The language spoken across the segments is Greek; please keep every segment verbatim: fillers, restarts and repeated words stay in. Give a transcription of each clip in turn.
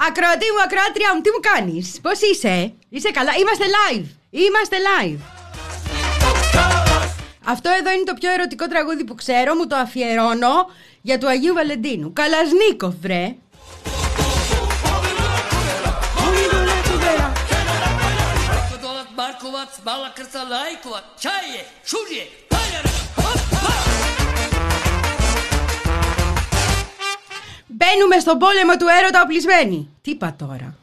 Ακροατή μου, ακροάτριά μου, τι μου κάνεις? Πώς είσαι? Είσαι καλά? Είμαστε live. Είμαστε live. Αυτό εδώ είναι το πιο ερωτικό τραγούδι που ξέρω. Μου το αφιερώνω για του Αγίου Βαλεντίνου. Καλασνίκοφ, βρε. Μπαίνουμε στον πόλεμο του έρωτα οπλισμένοι. Τι είπα τώρα?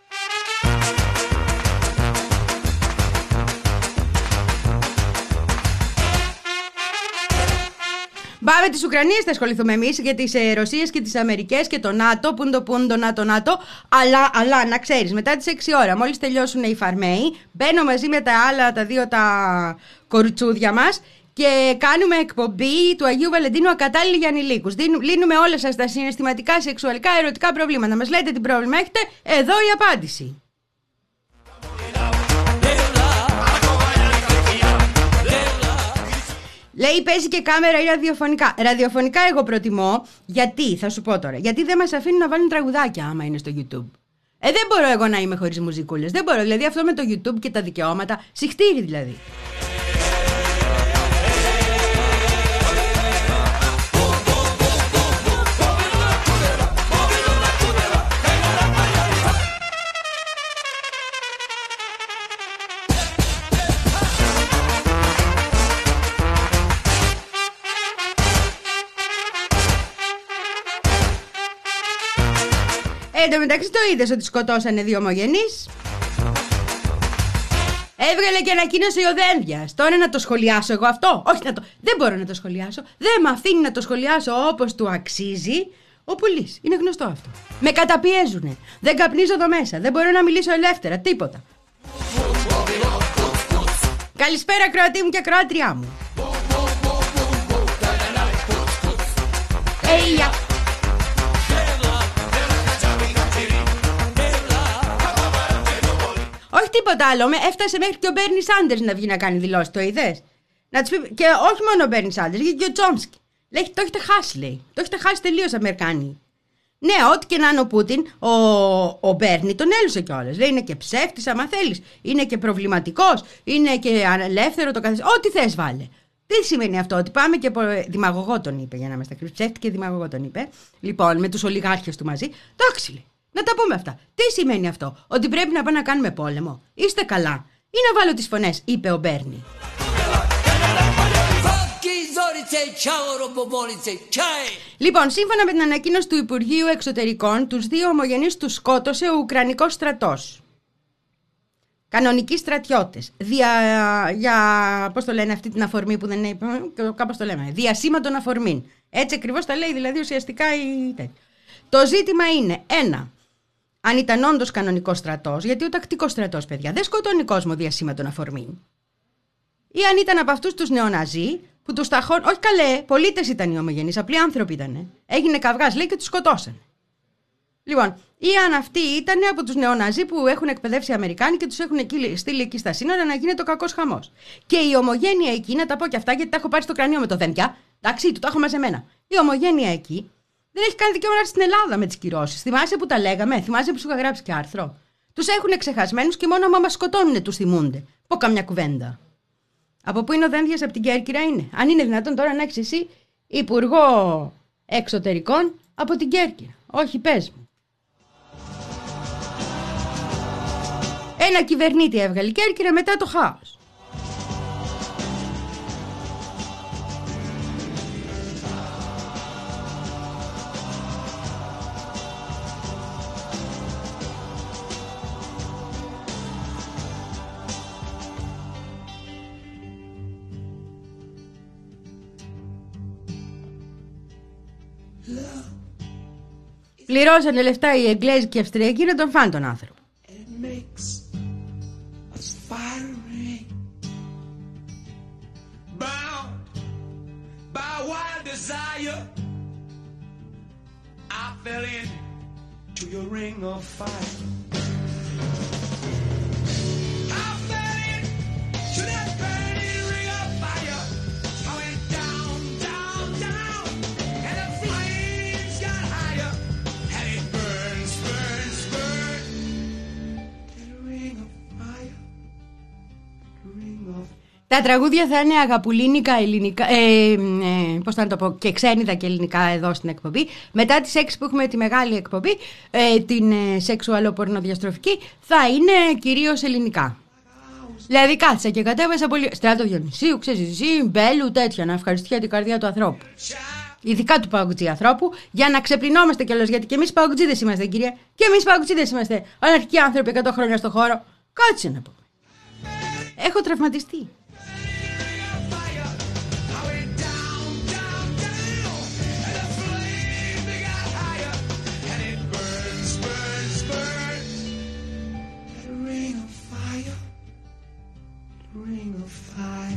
Πάμε τις Ουκρανίες, θα ασχοληθούμε εμείς για τις ε, Ρωσίες και τις Αμερικές και το ΝΑΤΟ, πούντο πούντο ΝΑΤΟ ΝΑΤΟ. Αλλά, αλλά να ξέρεις, μετά τις έξι ώρα, μόλις τελειώσουν οι φαρμαίοι, μπαίνω μαζί με τα άλλα τα δύο τα κοριτσούδια μας και κάνουμε εκπομπή του Αγίου Βαλεντίνου ακατάλληλη για ανηλίκους. Λύνουμε όλα σας τα συναισθηματικά, σεξουαλικά, ερωτικά προβλήματα. Μας λέτε τι πρόβλημα έχετε, εδώ η απάντηση. Λέει παίζει και κάμερα ή ραδιοφωνικά. Ραδιοφωνικά εγώ προτιμώ. Γιατί, θα σου πω τώρα. Γιατί δεν μας αφήνουν να βάλουν τραγουδάκια άμα είναι στο YouTube. Ε, δεν μπορώ εγώ να είμαι χωρίς μουζικούλες. Δεν μπορώ. Δηλαδή αυτό με το YouTube και τα δικαιώματα. Συχτήρι δηλαδή. Εν τω μεταξύ το είδες ότι σκοτώσανε δύο ομογενείς. Έβγαλε και ανακοίνωση ο Δένδιας. Τώρα να το σχολιάσω εγώ αυτό? Όχι, να το... δεν μπορώ να το σχολιάσω. Δεν με αφήνει να το σχολιάσω όπως του αξίζει ο Πουλής. Είναι γνωστό αυτό. Με καταπιέζουνε. Δεν καπνίζω εδώ μέσα. Δεν μπορώ να μιλήσω ελεύθερα. Τίποτα. Καλησπέρα ακροατή μου και ακροάτριά μου. Εϊα. Όχι τίποτα άλλο. Έφτασε μέχρι και ο Μπέρνι Σάντερς να βγει να κάνει δηλώσεις. Το είδες? Να τους πει... Και όχι μόνο ο Μπέρνι Σάντερς, και ο Τσόμσκι. Λέει, το έχετε χάσει, λέει. Το έχετε χάσει τελείως, Αμερικάνοι. Ναι, ό,τι και να είναι ο Πούτιν, ο, ο Μπέρνι τον έλουσε κιόλας. Λέει, είναι και ψεύτης, άμα θέλεις. Είναι και προβληματικός. Είναι και ελεύθερο το καθεστώς. Ό,τι θες, βάλε. Τι σημαίνει αυτό? Ότι πάμε και. Δημαγωγό τον είπε, για να είμαστε ακριβείς. Ψεύτη και δημαγωγό τον είπε. Λοιπόν, με τους ολιγάρχες του μαζί. Εντάξει, λέει. Να τα πούμε αυτά. Τι σημαίνει αυτό? Ότι πρέπει να πάμε να κάνουμε πόλεμο? Είστε καλά? Ή να βάλω τις φωνές, είπε ο Μπέρνι. Λοιπόν, σύμφωνα με την ανακοίνωση του Υπουργείου Εξωτερικών, τους δύο ομογενείς τους σκότωσε ο Ουκρανικός στρατός. Κανονικοί στρατιώτες. Δια... Για... πώς το λένε αυτή την αφορμή που δεν είναι... Κάπως το λέμε. Διασύμματον αφορμήν. Έτσι ακριβώς τα λέει, δηλαδή ουσιαστικά η... Το ζήτημα είναι, ένα, αν ήταν όντως κανονικός στρατός, γιατί ο τακτικός στρατός, παιδιά, δεν σκοτώνει κόσμο διασύμματον αφορμήν. Ή αν ήταν από αυτούς τους νεοναζί που τους ταχών. Όχι καλέ, πολίτες ήταν οι ομογενείς, απλοί άνθρωποι ήτανε. Έγινε καυγάς, λέει, και τους σκοτώσανε. Λοιπόν, ή αν αυτοί ήταν από τους νεοναζί που έχουν εκπαιδεύσει οι Αμερικάνοι και τους έχουν στείλει εκεί στα σύνορα να γίνεται ο κακός χαμός. Και η ομογένεια εκεί, να τα πω και αυτά γιατί τα έχω πάρει στο κρανίο με το Δένδια, εντάξει, του τα έχω μαζεμένα. Η ομογένεια εκεί δεν έχει κάνει δικαίωμα να έρθει στην Ελλάδα με τις κυρώσεις. Θυμάσαι που τα λέγαμε, θυμάσαι που σου είχα γράψει και άρθρο. Τους έχουν ξεχασμένους και μόνο άμα μας σκοτώνουνε τους θυμούνται. Πω καμιά κουβέντα. Από πού είναι ο Δένδιας? Από την Κέρκυρα είναι. Αν είναι δυνατόν τώρα να έχεις εσύ υπουργό εξωτερικών από την Κέρκυρα? Όχι, πες μου. Ένα κυβερνήτη έβγαλε η Κέρκυρα μετά το χάος. Πληρώσανε λεφτά οι Εγγλέζοι και οι Αυστριακοί να τον φάνε τον άνθρωπο. Τα τραγούδια θα είναι αγαπουλίνικα, ελληνικά, ε, ε, πώς θα το πω, και ξένιδα και ελληνικά εδώ στην εκπομπή. Μετά τις έξι που έχουμε τη μεγάλη εκπομπή, ε, την ε, σεξουαλοπορνοδιαστροφική, θα είναι κυρίως ελληνικά. Δηλαδή κάτσα και κατέβασα πολύ. Στράτο Διονυσίου, ξέρεις εσύ, Μπέλου, τέτοια, να ευχαριστεί την καρδιά του ανθρώπου. Ειδικά του παγκουτζή ανθρώπου, για να ξεπλυνόμαστε κιόλας. Γιατί και εμείς παγκουτζίδες είμαστε, κυρία. Και εμείς παγκουτζίδες είμαστε. Αναρχικοί άνθρωποι εκατό χρόνια στο χώρο. Κάτσε να πούμε. Έχω τραυματιστεί. Ring of fire.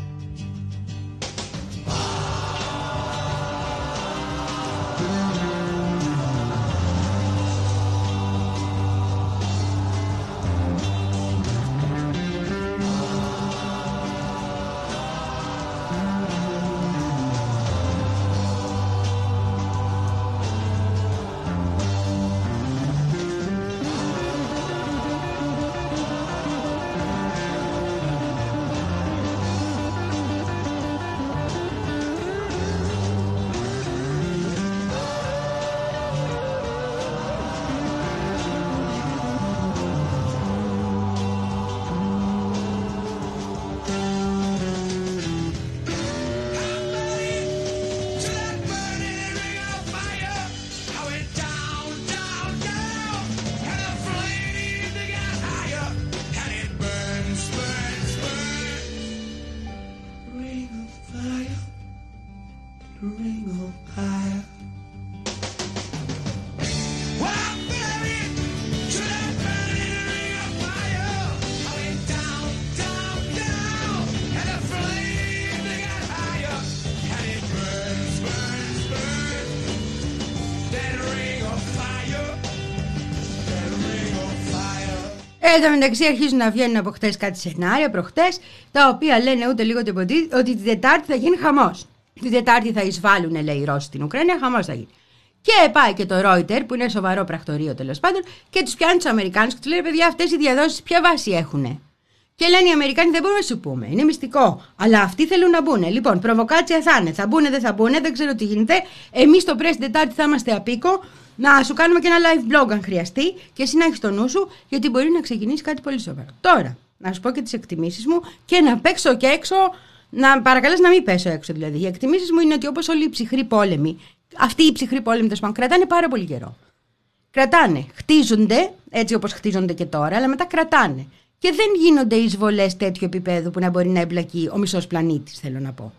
Εν τω μεταξύ αρχίζουν να βγαίνουν από χτες κάτι σενάρια, προχτές, τα οποία λένε ούτε λίγο ούτε ποτέ ότι την Τετάρτη θα γίνει χαμός. Την Τετάρτη θα εισβάλλουν, λέει, οι Ρώσοι στην Ουκρανία, χαμός θα γίνει. Και πάει και το Reuters, που είναι σοβαρό πρακτορείο τέλος πάντων, και τους πιάνει τους Αμερικάνους και τους λέει: παιδιά, αυτές οι διαδόσεις ποια βάση έχουνε. Και λένε οι Αμερικάνοι: δεν μπορούμε να σου πούμε, είναι μυστικό. Αλλά αυτοί θέλουν να μπουν. Λοιπόν, προβοκάτσια θα είναι. Θα μπουν, δεν θα μπουν, δεν ξέρω τι γίνεται. Εμείς το Press την Τετάρτη θα είμαστε απίκο. Να σου κάνουμε και ένα live blog αν χρειαστεί και εσύ να έχεις το νου σου, γιατί μπορεί να ξεκινήσει κάτι πολύ σοβαρό. Τώρα, να σου πω και τις εκτιμήσεις μου και να παίξω και έξω, να παρακαλείς να μην πέσω έξω δηλαδή. Οι εκτιμήσεις μου είναι ότι όπως όλοι οι ψυχροί πόλεμοι, αυτοί οι ψυχροί πόλεμοι τέλος πάντων, κρατάνε πάρα πολύ καιρό. Κρατάνε, χτίζονται έτσι όπως χτίζονται και τώρα, αλλά μετά κρατάνε. Και δεν γίνονται εισβολές τέτοιου επίπεδου που να μπορεί να εμπλακεί ο μισός πλανήτης, θέλω να πω.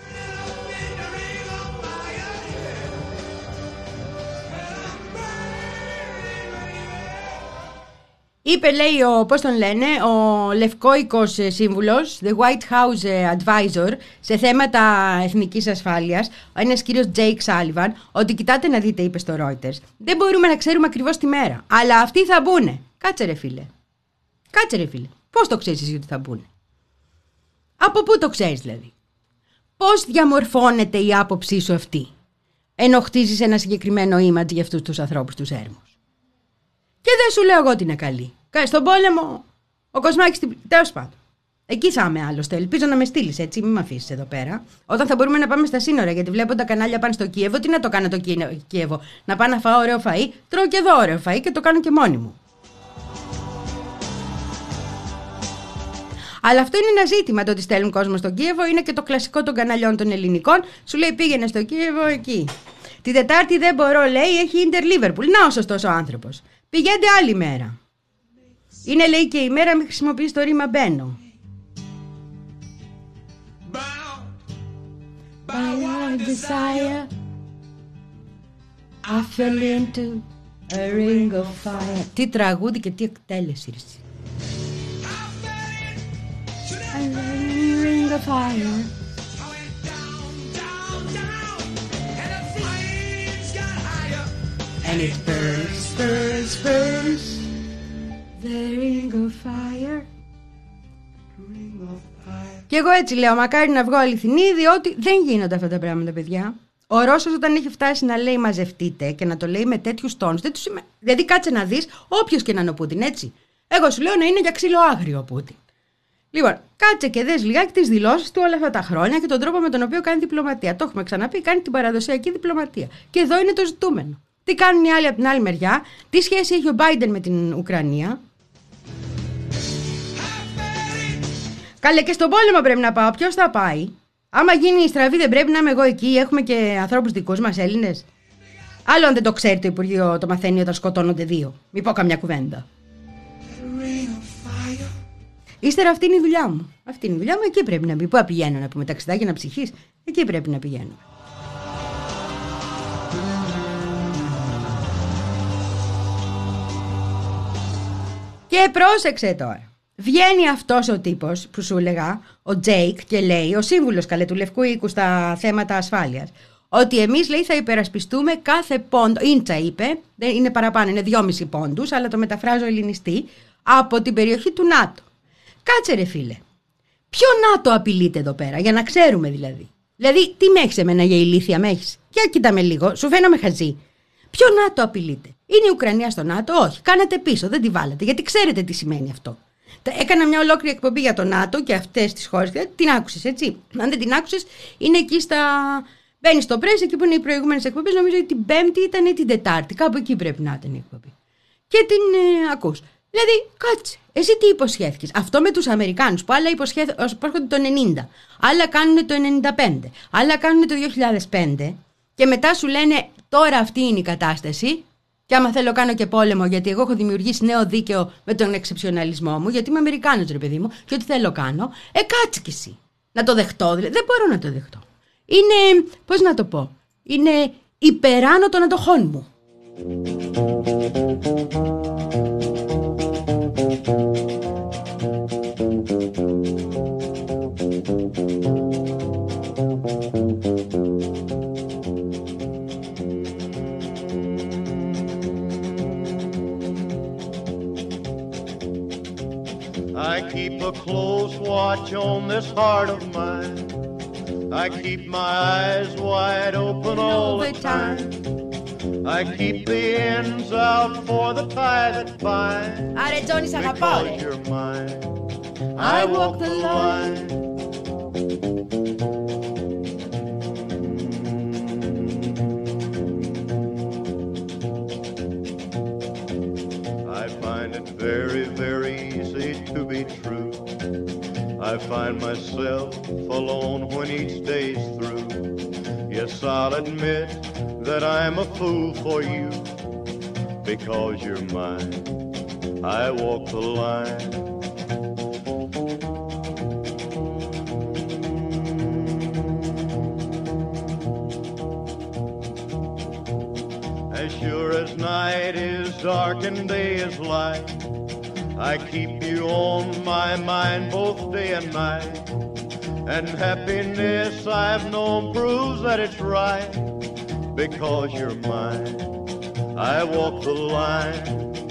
Είπε, λέει, ο, πώς τον λένε, ο λευκόικος σύμβουλος, the White House Advisor, σε θέματα εθνικής ασφάλειας, ο ένας κύριος Jake Sullivan, ότι κοιτάτε να δείτε, είπε στο Reuters, δεν μπορούμε να ξέρουμε ακριβώς τη μέρα, αλλά αυτοί θα μπουνε. Κάτσε ρε φίλε. Κάτσε ρε φίλε. Πώς το ξέρεις εσύ ότι θα μπουνε? Από πού το ξέρεις δηλαδή? Πώς διαμορφώνεται η άποψή σου αυτή, ενώ χτίζεις ένα συγκεκριμένο image για αυτούς τους ανθρώπους τους έρμους? Και δεν σου λέω εγώ ότι είναι καλή. Στον πόλεμο, ο Κοσμάκης την. Τέλος πάντων. Εκεί θα είμαι άλλωστε. Ελπίζω να με στείλεις έτσι, μην με αφήσεις εδώ πέρα. Όταν θα μπορούμε να πάμε στα σύνορα, γιατί βλέπω τα κανάλια πάνε στο Κίεβο. Τι να το κάνω το Κίεβο? Να πάω να φάω ωραίο φαΐ. Τρώω και εδώ ωραίο φαΐ και το κάνω και μόνη μου. Αλλά αυτό είναι ένα ζήτημα, το ότι στέλνουν κόσμο στο Κίεβο. Είναι και το κλασικό των καναλιών των ελληνικών. Σου λέει πήγαινε στο Κίεβο εκεί. Την Τετάρτη δεν μπορώ, λέει, έχει Ίντερ Λίβερπουλ. Να ο σωστός ο άνθρωπος. Πηγαίνετε άλλη μέρα. Είναι, λέει, και η μέρα, μην χρησιμοποιείς το ρήμα μπαίνω. By our desire I fell into a ring of fire. Τι τραγούδι και τι εκτέλεση. A ring of fire. And it burns, burns, burns. The ring of fire. Ring of fire. Και εγώ έτσι λέω, μακάρι να βγω αληθινή, διότι δεν γίνονται αυτά τα πράγματα, παιδιά. Ο Ρώσος όταν έχει φτάσει να λέει μαζευτείτε και να το λέει με τέτοιους τόνους, δεν τους είμαι... δηλαδή κάτσε να δεις, όποιος και να είναι ο Πούτιν, έτσι. Εγώ σου λέω να είναι για ξύλο άγριο ο Πούτιν. Λοιπόν, κάτσε και δες λιγάκι τις δηλώσεις του όλα αυτά τα χρόνια και τον τρόπο με τον οποίο κάνει διπλωματία. Το έχουμε ξαναπεί, κάνει την παραδοσιακή διπλωματία. Και εδώ είναι το ζητούμενο. Τι κάνουν οι άλλοι από την άλλη μεριά, τι σχέση έχει ο Biden με την Ουκρανία. Καλέ, και στον πόλεμο πρέπει να πάω. Ποιος θα πάει? Άμα γίνει η στραβή, δεν πρέπει να είμαι εγώ εκεί? Έχουμε και ανθρώπους δικούς μας Έλληνες. Άλλο αν δεν το ξέρει το Υπουργείο, το μαθαίνει όταν σκοτώνονται δύο. Μη πω καμιά κουβέντα. Ύστερα αυτή είναι η δουλειά μου. Αυτή είναι η δουλειά μου, εκεί πρέπει να μπει. Πού πηγαίνω να πούμε ταξιδάκι, να ψυχείς? Εκεί πρέπει να πηγαίνω. Και πρόσεξε τώρα. Βγαίνει αυτός ο τύπος που σου έλεγα, ο Τζέικ, και λέει, ο σύμβουλος καλέ του Λευκού Οίκου στα θέματα ασφάλειας, ότι εμείς, λέει, θα υπερασπιστούμε κάθε πόντο. Ίντσα είπε, δεν είναι παραπάνω, είναι δυόμισι πόντους, αλλά το μεταφράζω ελληνιστή, από την περιοχή του ΝΑΤΟ. Κάτσε ρε φίλε. Ποιο ΝΑΤΟ απειλείται εδώ πέρα, για να ξέρουμε δηλαδή. Δηλαδή, τι με έχεις εμένα για ηλίθεια, με έχεις? Για κοίτα με λίγο, σου φαίνομαι χαζή. Ποιο ΝΑΤΟ απειλείται? Είναι η Ουκρανία στο ΝΑΤΟ? Όχι, κάνατε πίσω, δεν τη βάλατε, γιατί ξέρετε τι σημαίνει αυτό. Έκανα μια ολόκληρη εκπομπή για το ΝΑΤΟ και αυτές τις χώρες. Την άκουσες, έτσι? Αν δεν την άκουσες, είναι εκεί στα. Μπαίνει στο πρέσβη, εκεί που είναι οι προηγούμενες εκπομπές. Νομίζω ότι την Πέμπτη ήταν ή την Τετάρτη. Κάπου εκεί πρέπει να ήταν η εκπομπή. Και την ε, ακούς. Δηλαδή, κάτσε. Εσύ τι υποσχέθηκες? Αυτό με τους Αμερικάνους που άλλα υποσχέθηκαν το ενενήντα, άλλα κάνουν το ενενήντα πέντε, άλλα κάνουν το δύο χιλιάδες πέντε και μετά σου λένε τώρα αυτή είναι η κατάσταση. Και άμα θέλω κάνω και πόλεμο, γιατί εγώ έχω δημιουργήσει νέο δίκαιο με τον εξεψιοναλισμό μου, γιατί είμαι Αμερικάνος ρε παιδί μου, και ό,τι θέλω κάνω. Ε, κάτσε κι εσύ. Να το δεχτώ, δηλαδή. Δεν μπορώ να το δεχτώ. Είναι, πώς να το πω, είναι υπεράνω των αντοχών μου. I keep a close watch on this heart of mine. I keep my eyes wide open all the time. I keep the ends out for the tie that binds. Άρε Τζόνι, σ' αγαπάω, ρε. Because you're mine, I walk the line. I find it very, very easy to be true. I find myself alone when each day's through. Yes, I'll admit that I'm a fool for you. Because you're mine, I walk the line. As sure as night is dark and day is light, I keep you on my mind both day and night. And happiness I've known proves that it's right. Because you're mine, I walk the line.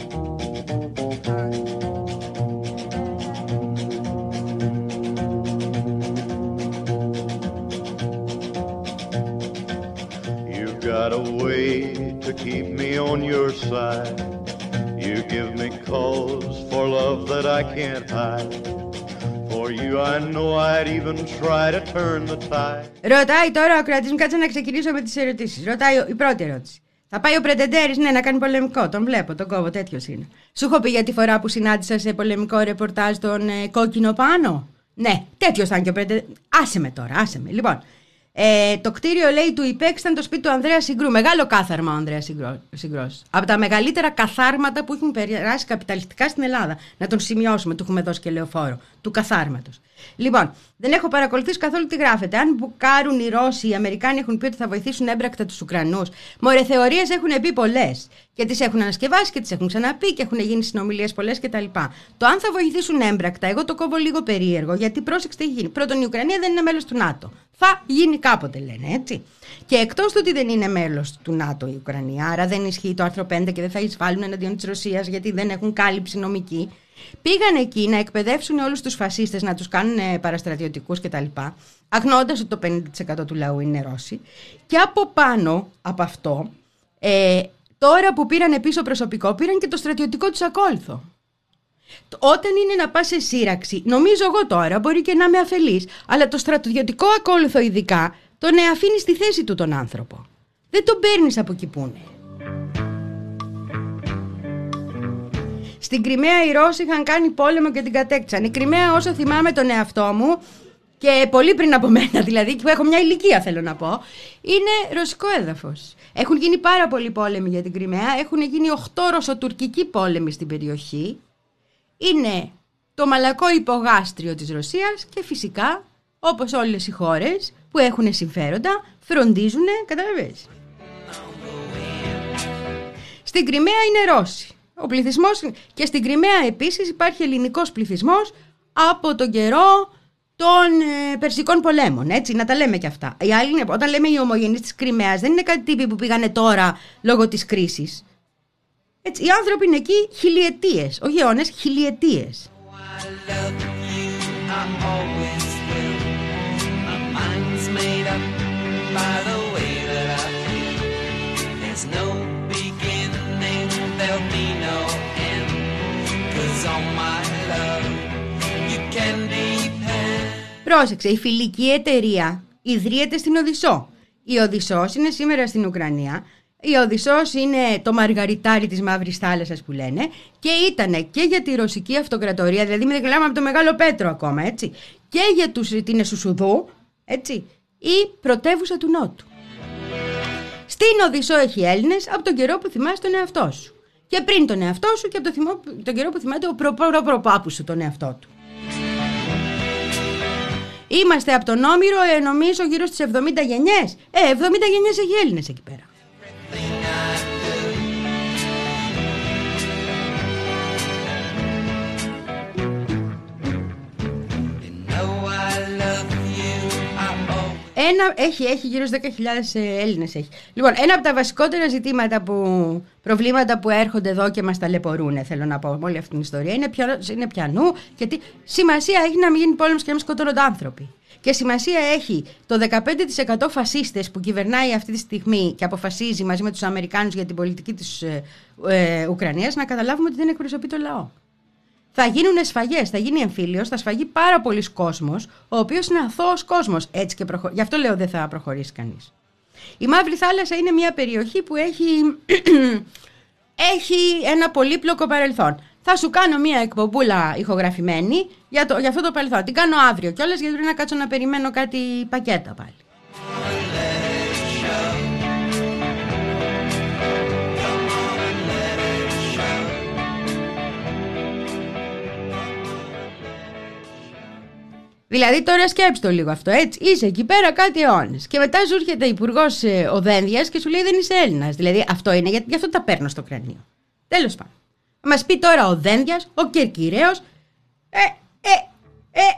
You've got a way to keep me on your side. You give me cause for love that I can't hide. For you I know I'd even try to turn the tide. Ρωτάει τώρα ο κρατής μου, κάτσε να ξεκινήσω με τις ερωτήσεις. Ρωτάει η πρώτη ερώτηση. Θα πάει ο Πρετεντέρης, ναι, να κάνει πολεμικό? Τον βλέπω, τον κόβω, τέτοιος είναι. Σου έχω πει για τη φορά που συνάντησα σε πολεμικό ρεπορτάζ τον ε, κόκκινο πάνω? Ναι, τέτοιος ήταν και ο Πρετεντέρης. Άσε με τώρα, άσε με. Λοιπόν, ε, το κτίριο, λέει, του ΙΠΕΚ ήταν το σπίτι του Ανδρέα Συγκρού. Μεγάλο κάθαρμα ο Ανδρέας Συγκρός. Από τα μεγαλύτερα καθάρματα που έχουν περάσει καπιταλιστικά στην Ελλάδα. Να τον σημειώσουμε, του έχουμε δώσει και λεωφόρο. Του καθάρματος. Λοιπόν, δεν έχω παρακολουθήσει καθόλου τι γράφεται. Αν μπουκάρουν οι Ρώσοι, οι Αμερικάνοι έχουν πει ότι θα βοηθήσουν έμπρακτα τους Ουκρανούς. Μωρέ, θεωρίες έχουν πει πολλές. Και τις έχουν ανασκευάσει και τις έχουν ξαναπεί και έχουν γίνει συνομιλίες πολλές κτλ. Το αν θα βοηθήσουν έμπρακτα, εγώ το κόβω λίγο περίεργο, γιατί πρόσεξε τι έχει γίνει. Πρώτον, η Ουκρανία δεν είναι μέλος του ΝΑΤΟ. Θα γίνει κάποτε, λένε, έτσι. Και εκτός του ότι δεν είναι μέλος του ΝΑΤΟ η Ουκρανία, άρα δεν ισχύει το άρθρο πέντε και δεν θα εισβάλλουν εναντίον της Ρωσίας, γιατί δεν έχουν κάλυψη νομική. Πήγαν εκεί να εκπαιδεύσουν όλους τους φασίστες, να τους κάνουν παραστρατιωτικούς κτλ. Αγνοώντας ότι το πενήντα τοις εκατό του λαού είναι Ρώσοι. Και από πάνω από αυτό, ε, τώρα που πήραν πίσω προσωπικό, πήραν και το στρατιωτικό τους ακόλουθο. Όταν είναι να πας σε σύραξη, νομίζω εγώ τώρα, μπορεί και να είμαι αφελής, αλλά το στρατιωτικό ακόλουθο ειδικά, τον αφήνει στη θέση του τον άνθρωπο. Δεν τον παίρνεις από εκεί που είναι. Στην Κριμαία οι Ρώσοι είχαν κάνει πόλεμο και την κατέκτησαν. Η Κριμαία, όσο θυμάμαι τον εαυτό μου, και πολύ πριν από μένα δηλαδή, που έχω μια ηλικία θέλω να πω, είναι ρωσικό έδαφος. Έχουν γίνει πάρα πολλοί πόλεμοι για την Κριμαία, έχουν γίνει οχτώ ρωσοτουρκικοί πόλεμοι στην περιοχή. Είναι το μαλακό υπογάστριο της Ρωσίας και φυσικά, όπως όλες οι χώρες που έχουν συμφέροντα, φροντίζουν, καταλαβαίνεις. Στην Κριμαία είναι Ρώσοι. Ο πληθυσμός, και στην Κριμαία επίσης υπάρχει ελληνικός πληθυσμός από τον καιρό των ε, Περσικών πολέμων, έτσι, να τα λέμε και αυτά. Οι άλλοι, όταν λέμε οι ομογενείς της Κριμαίας, δεν είναι κάτι τύποι που πήγανε τώρα λόγω της κρίσης. Έτσι, οι άνθρωποι είναι εκεί χιλιετίες, όχι αιώνες, χιλιετίες. Πρόσεξε, η φιλική εταιρεία ιδρύεται στην Οδυσσό. Η Οδυσσός είναι σήμερα στην Ουκρανία. Η Οδυσσός είναι το μαργαριτάρι της Μαύρης Θάλασσας που λένε, και ήταν και για τη Ρωσική Αυτοκρατορία, δηλαδή μην μιλάμε από το Μεγάλο Πέτρο ακόμα, έτσι, και για τους, την Εσουσουδού, έτσι, η πρωτεύουσα του Νότου. Στην Οδυσσό έχει Έλληνες από τον καιρό που θυμάσαι τον εαυτό σου. Και πριν τον εαυτό σου και από το θυμό, τον καιρό που θυμάται ο προπροπροπάπου σου τον εαυτό του. Είμαστε από τον Όμηρο, ε, νομίζω γύρω στις εβδομήντα γενιές. Ε, εβδομήντα γενιές έχει Έλληνες εκεί πέρα. Ένα, έχει, έχει γύρω στους δέκα χιλιάδες Έλληνες έχει. Λοιπόν, ένα από τα βασικότερα ζητήματα που, προβλήματα που έρχονται εδώ και μας ταλαιπωρούν, θέλω να πω, με όλη αυτή την ιστορία, είναι, ποιο, είναι πιανού, γιατί σημασία έχει να μην γίνει πόλεμος και να μην σκοτώνονται άνθρωποι. Και σημασία έχει το δεκαπέντε τοις εκατό φασίστες που κυβερνάει αυτή τη στιγμή και αποφασίζει μαζί με τους Αμερικάνους για την πολιτική της ε, ε, Ουκρανίας, να καταλάβουμε ότι δεν εκπροσωπεί το λαό. Θα γίνουν σφαγές, θα γίνει εμφύλιος, θα σφαγεί πάρα πολλοί κόσμος, ο οποίος είναι αθώος κόσμος. Έτσι και προχω... Γι' αυτό λέω δεν θα προχωρήσει κανείς. Η Μαύρη Θάλασσα είναι μια περιοχή που έχει, έχει ένα πολύπλοκο παρελθόν. Θα σου κάνω μια εκπομπούλα ηχογραφημένη για, το, για αυτό το παρελθόν. Την κάνω αύριο κιόλας, γιατί πρέπει να κάτσω να περιμένω κάτι πακέτα πάλι. Δηλαδή τώρα σκέψτε το λίγο αυτό, έτσι. Είσαι εκεί πέρα κάτι αιώνες. Και μετά σου έρχεται υπουργός ε, ο Δένδιας και σου λέει δεν είσαι Έλληνας. Δηλαδή αυτό είναι, γι' γι' αυτό τα παίρνω στο κρανίο. Τέλος πάντων. Μας πει τώρα ο Δένδιας, ο Κερκυραίος. Ε, ε, ε.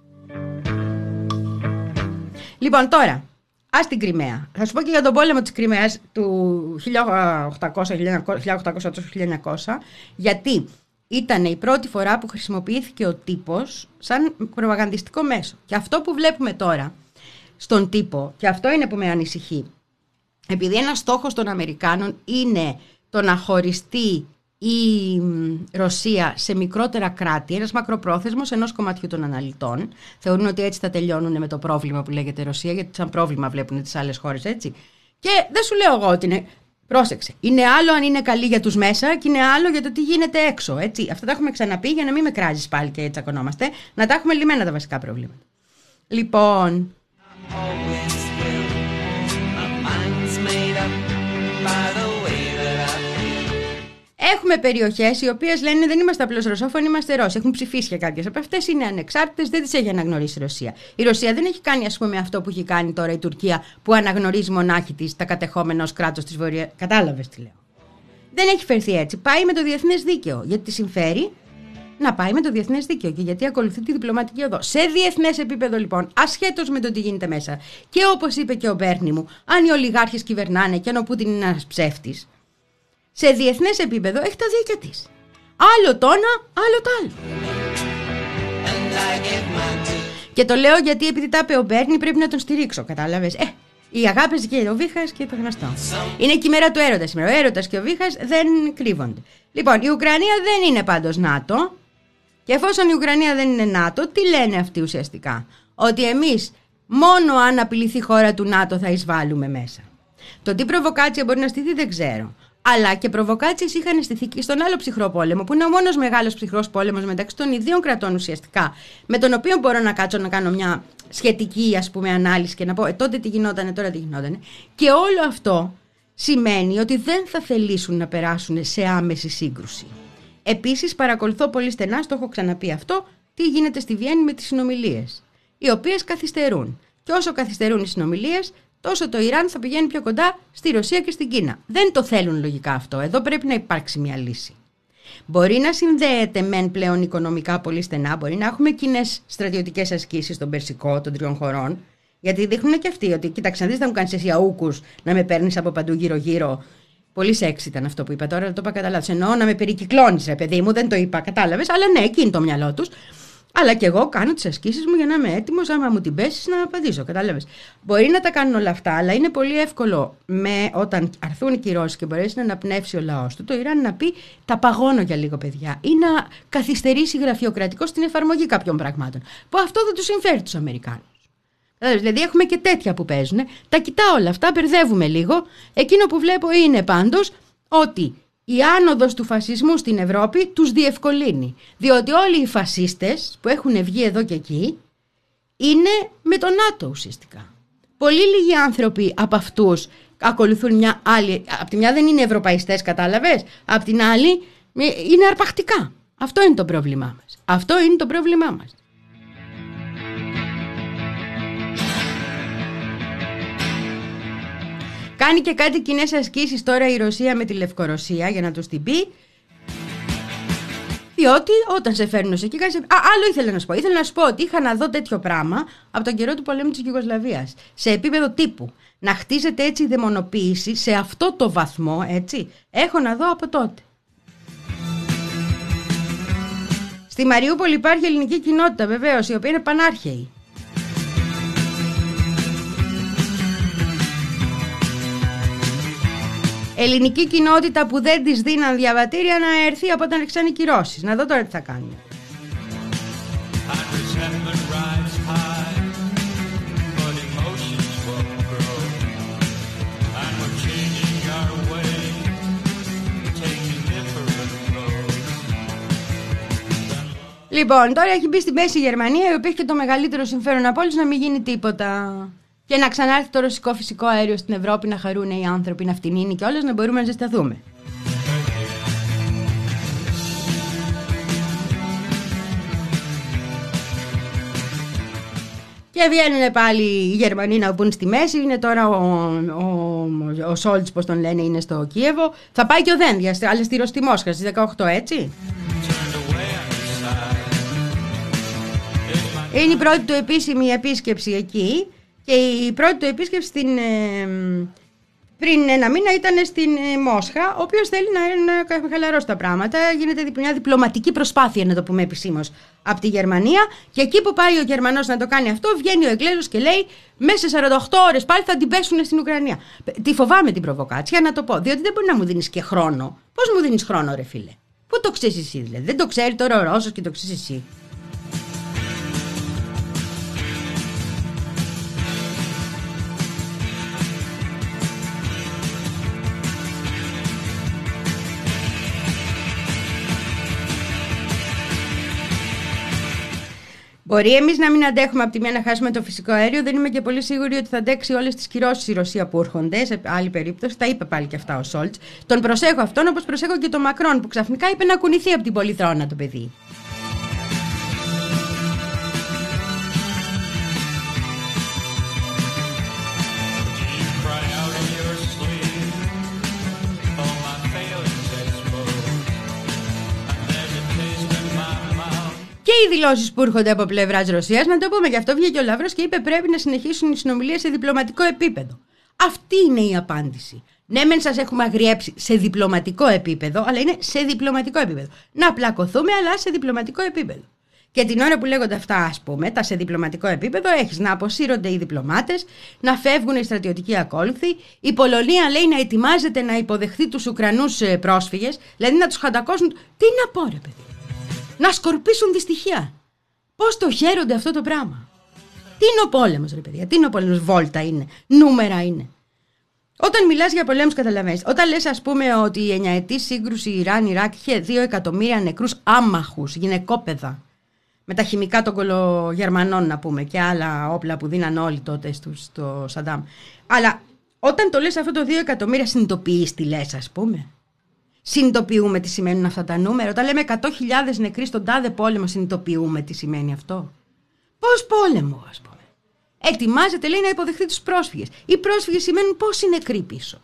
Λοιπόν τώρα, ας την Κριμαία. Θα σου πω και για τον πόλεμο της Κριμαίας του χίλια οκτακόσια χίλια οκτακόσια χίλια εννιακόσια, γιατί ήταν η πρώτη φορά που χρησιμοποιήθηκε ο τύπος σαν προπαγανδιστικό μέσο. Και αυτό που βλέπουμε τώρα στον τύπο, και αυτό είναι που με ανησυχεί, επειδή ένας στόχος των Αμερικάνων είναι το να χωριστεί η Ρωσία σε μικρότερα κράτη, ένας μακροπρόθεσμος ενός κομματιού των αναλυτών, θεωρούν ότι έτσι θα τελειώνουν με το πρόβλημα που λέγεται Ρωσία, γιατί σαν πρόβλημα βλέπουν τις άλλες χώρες, έτσι. Και δεν σου λέω εγώ ότι είναι... Πρόσεξε. Είναι άλλο αν είναι καλή για τους μέσα και είναι άλλο για το τι γίνεται έξω. Έτσι. Αυτά τα έχουμε ξαναπεί για να μην με κράζεις πάλι και τσακωνόμαστε. Να τα έχουμε λυμμένα τα βασικά προβλήματα. Λοιπόν. Έχουμε περιοχές οι οποίες λένε δεν είμαστε απλώς ρωσόφωνοι, είμαστε Ρώσοι. Έχουν ψηφίσει και κάποιες από αυτές, είναι ανεξάρτητες, δεν τις έχει αναγνωρίσει η Ρωσία. Η Ρωσία δεν έχει κάνει, ας πούμε, αυτό που έχει κάνει τώρα η Τουρκία, που αναγνωρίζει μονάχη της τα κατεχόμενα ως κράτος της Βορειοευρωπαϊκής. Κατάλαβες τι λέω. Δεν έχει φερθεί έτσι. Πάει με το διεθνές δίκαιο. Γιατί τη συμφέρει να πάει με το διεθνές δίκαιο και γιατί ακολουθεί τη διπλωματική οδό. Σε διεθνές επίπεδο, λοιπόν, ασχέτως με το τι γίνεται μέσα. Και όπως είπε και ο Μπέρνι μου, αν οι ολιγάρχες κυβερνάνε και αν ο Πούτιν είναι ένας ψεύτης. Σε διεθνές επίπεδο έχει τα δίκαια της. Άλλο το ένα, άλλο το άλλο. Και το λέω γιατί επειδή τα είπε ο Μπέρνι πρέπει να τον στηρίξω, κατάλαβες. Ε, οι αγάπες και ο Βίχας και το γνωστό. Είναι και η μέρα του έρωτα σήμερα. Ο έρωτας και ο Βίχας δεν κρύβονται. Λοιπόν, η Ουκρανία δεν είναι πάντως ΝΑΤΟ. Και εφόσον η Ουκρανία δεν είναι ΝΑΤΟ, τι λένε αυτοί ουσιαστικά? Ότι εμείς μόνο αν απειληθεί η χώρα του ΝΑΤΟ θα εισβάλλουμε μέσα. Το τι προβοκάτσια μπορεί να στηθεί δεν ξέρω. Αλλά και προβοκάτσιες είχαν στηθεί και στον άλλο ψυχρό πόλεμο, που είναι ο μόνος μεγάλος ψυχρός πόλεμος μεταξύ των ιδίων κρατών ουσιαστικά, με τον οποίο μπορώ να κάτσω να κάνω μια σχετική, ας πούμε, ανάλυση και να πω ε, τότε τι γινότανε, τώρα τι γινότανε. Και όλο αυτό σημαίνει ότι δεν θα θελήσουν να περάσουν σε άμεση σύγκρουση. Επίσης, παρακολουθώ πολύ στενά, στο έχω ξαναπεί αυτό, τι γίνεται στη Βιέννη με τις συνομιλίες, οι οποίες καθυστερούν. Και όσο καθυστερούν οι συνομιλίες, τόσο το Ιράν θα πηγαίνει πιο κοντά στη Ρωσία και στην Κίνα. Δεν το θέλουν λογικά αυτό. Εδώ πρέπει να υπάρξει μια λύση. Μπορεί να συνδέεται μεν πλέον οικονομικά πολύ στενά, μπορεί να έχουμε κοινές στρατιωτικές ασκήσεις στον Περσικό των τριών χωρών, γιατί δείχνουν και αυτοί ότι κοίταξε να δεις, θα μου κάνεις εσύ αούκους να με παίρνεις από παντού γύρω-γύρω. Πολύ σεξ ήταν αυτό που είπα τώρα, το είπα κατά λάθος. Εννοώ να με περικυκλώνεις, ρε παιδί μου, δεν το είπα, κατάλαβες, αλλά ναι, εκεί είναι το μυαλό τους. Αλλά και εγώ κάνω τις ασκήσεις μου για να είμαι έτοιμος, άμα μου την πέσεις, να απαντήσω. Κατάλαβες. Μπορεί να τα κάνουν όλα αυτά, αλλά είναι πολύ εύκολο με, όταν αρθούν οι κυρώσεις και μπορέσει να αναπνεύσει ο λαός του, το Ιράν να πει τα παγώνω για λίγο, παιδιά, ή να καθυστερήσει γραφειοκρατικό στην εφαρμογή κάποιων πραγμάτων. Που αυτό δεν τους συμφέρει τους Αμερικάνους. Δηλαδή έχουμε και τέτοια που παίζουν. Τα κοιτάω όλα αυτά, μπερδεύουμε λίγο. Εκείνο που βλέπω είναι πάντως ότι η άνοδος του φασισμού στην Ευρώπη τους διευκολύνει. Διότι όλοι οι φασίστες που έχουν βγει εδώ και εκεί είναι με το ΝΑΤΟ ουσιαστικά. Πολύ λίγοι άνθρωποι από αυτούς ακολουθούν μια άλλη. Απ' τη μια δεν είναι ευρωπαϊστές, κατάλαβες. Απ' την άλλη είναι αρπακτικά. Αυτό είναι το πρόβλημά μας. Αυτό είναι το πρόβλημά μας. Κάνει και κάτι κοινές ασκήσεις τώρα η Ρωσία με τη Λευκορωσία για να τους την πει. Διότι όταν σε φέρνουν σε εκεί κάνεις... Α, άλλο ήθελα να σου πω. Ήθελα να σου πω ότι είχα να δω τέτοιο πράγμα από τον καιρό του πολέμου της Γιουγκοσλαβίας. Σε επίπεδο τύπου. Να χτίζεται έτσι η δαιμονοποίηση σε αυτό το βαθμό, έτσι. Έχω να δω από τότε. Στη Μαριούπολη υπάρχει ελληνική κοινότητα βεβαίως, η οποία είναι πανάρχαιη. Ελληνική κοινότητα που δεν της δίναν διαβατήρια να έρθει από όταν άρχισαν οι κυρώσεις. Να δω τώρα τι θα κάνει. Λοιπόν, τώρα έχει μπει στη μέση η Γερμανία, η οποία έχει και το μεγαλύτερο συμφέρον από όλους να μην γίνει τίποτα. Και να ξανάρθει το ρωσικό φυσικό αέριο στην Ευρώπη, να χαρούν οι άνθρωποι, να φτηνίνει και όλες, να μπορούμε να ζεσταθούμε. Και βγαίνουν πάλι οι Γερμανοί να μπουν στη μέση. Είναι τώρα ο, ο, ο Σόλτς, πώς τον λένε, είναι στο Κίεβο. Θα πάει και ο Δένδιας, αλλά στη στη Μόσχα στις δεκαοκτώ, έτσι. Είναι η πρώτη του επίσημη επίσκεψη εκεί. Και η πρώτη του επίσκεψη στην, ε, πριν ένα μήνα ήταν στην ε, Μόσχα, ο οποίος θέλει να, να χαλαρώσει τα πράγματα. Γίνεται μια διπλωματική προσπάθεια, να το πούμε επισήμως, από τη Γερμανία. Και εκεί που πάει ο Γερμανός να το κάνει αυτό, βγαίνει ο Εγγλέζος και λέει μέσα σε σαράντα οκτώ ώρες πάλι θα την πέσουν στην Ουκρανία. Τη φοβάμαι την προβοκάτσια, να το πω, διότι δεν μπορεί να μου δίνεις και χρόνο. Πώς μου δίνεις χρόνο, ρε φίλε? Πού το ξέρεις εσύ, δηλαδή? Δεν το ξέρει τώρα ο Ρώσος και το ξέρεις εσύ. Μπορεί εμείς να μην αντέχουμε από τη μία να χάσουμε το φυσικό αέριο, δεν είμαι και πολύ σίγουρη ότι θα αντέξει όλες τις κυρώσεις η Ρωσία που έρχονται. Σε άλλη περίπτωση, τα είπε πάλι και αυτά ο Σόλτς. Τον προσέχω αυτόν, όπως προσέχω και τον Μακρόν που ξαφνικά είπε να κουνηθεί από την πολυθρόνα το παιδί. Και οι δηλώσεις που έρχονται από πλευράς Ρωσίας, να το πούμε και αυτό, βγήκε ο Λαύρος και είπε πρέπει να συνεχίσουν οι συνομιλίες σε διπλωματικό επίπεδο. Αυτή είναι η απάντηση. Ναι, μεν σας έχουμε αγριέψει σε διπλωματικό επίπεδο, αλλά είναι σε διπλωματικό επίπεδο. Να πλακωθούμε, αλλά σε διπλωματικό επίπεδο. Και την ώρα που λέγονται αυτά, ας πούμε, τα σε διπλωματικό επίπεδο, έχεις να αποσύρονται οι διπλωμάτες, να φεύγουν οι στρατιωτικοί ακόλουθοι. Η Πολωνία λέει να ετοιμάζεται να υποδεχθεί τους Ουκρανούς πρόσφυγες, δηλαδή να τους χαντακώσουν. Τι να πω, ρε παιδί. να σκορπίσουν δυστυχία. Πώς το χαίρονται αυτό το πράγμα. Τι είναι ο πόλεμος, ρε παιδιά, τι είναι ο πόλεμος, βόλτα είναι, νούμερα είναι. Όταν μιλάς για πολέμους, καταλαβαίνεις. Όταν λες, ας πούμε, ότι η εννιαετή σύγκρουση Ιράν-Ιράκ είχε δύο εκατομμύρια νεκρούς άμαχους, γυναικόπαιδα, με τα χημικά των κολογερμανών, να πούμε, και άλλα όπλα που δίναν όλοι τότε στο Σαντάμ. Αλλά όταν το λες αυτό το δύο εκατομμύρια, συνειδητοποιείς τι λες, ας πούμε. Συνειδητοποιούμε τι σημαίνουν αυτά τα νούμερα. Όταν λέμε εκατό χιλιάδες νεκροί στον τάδε πόλεμο, συνειδητοποιούμε τι σημαίνει αυτό. Πώς πόλεμο, ας πούμε. Ετοιμάζεται, λέει, να υποδεχθεί τους πρόσφυγες. Οι πρόσφυγες σημαίνουν πόσοι νεκροί πίσω.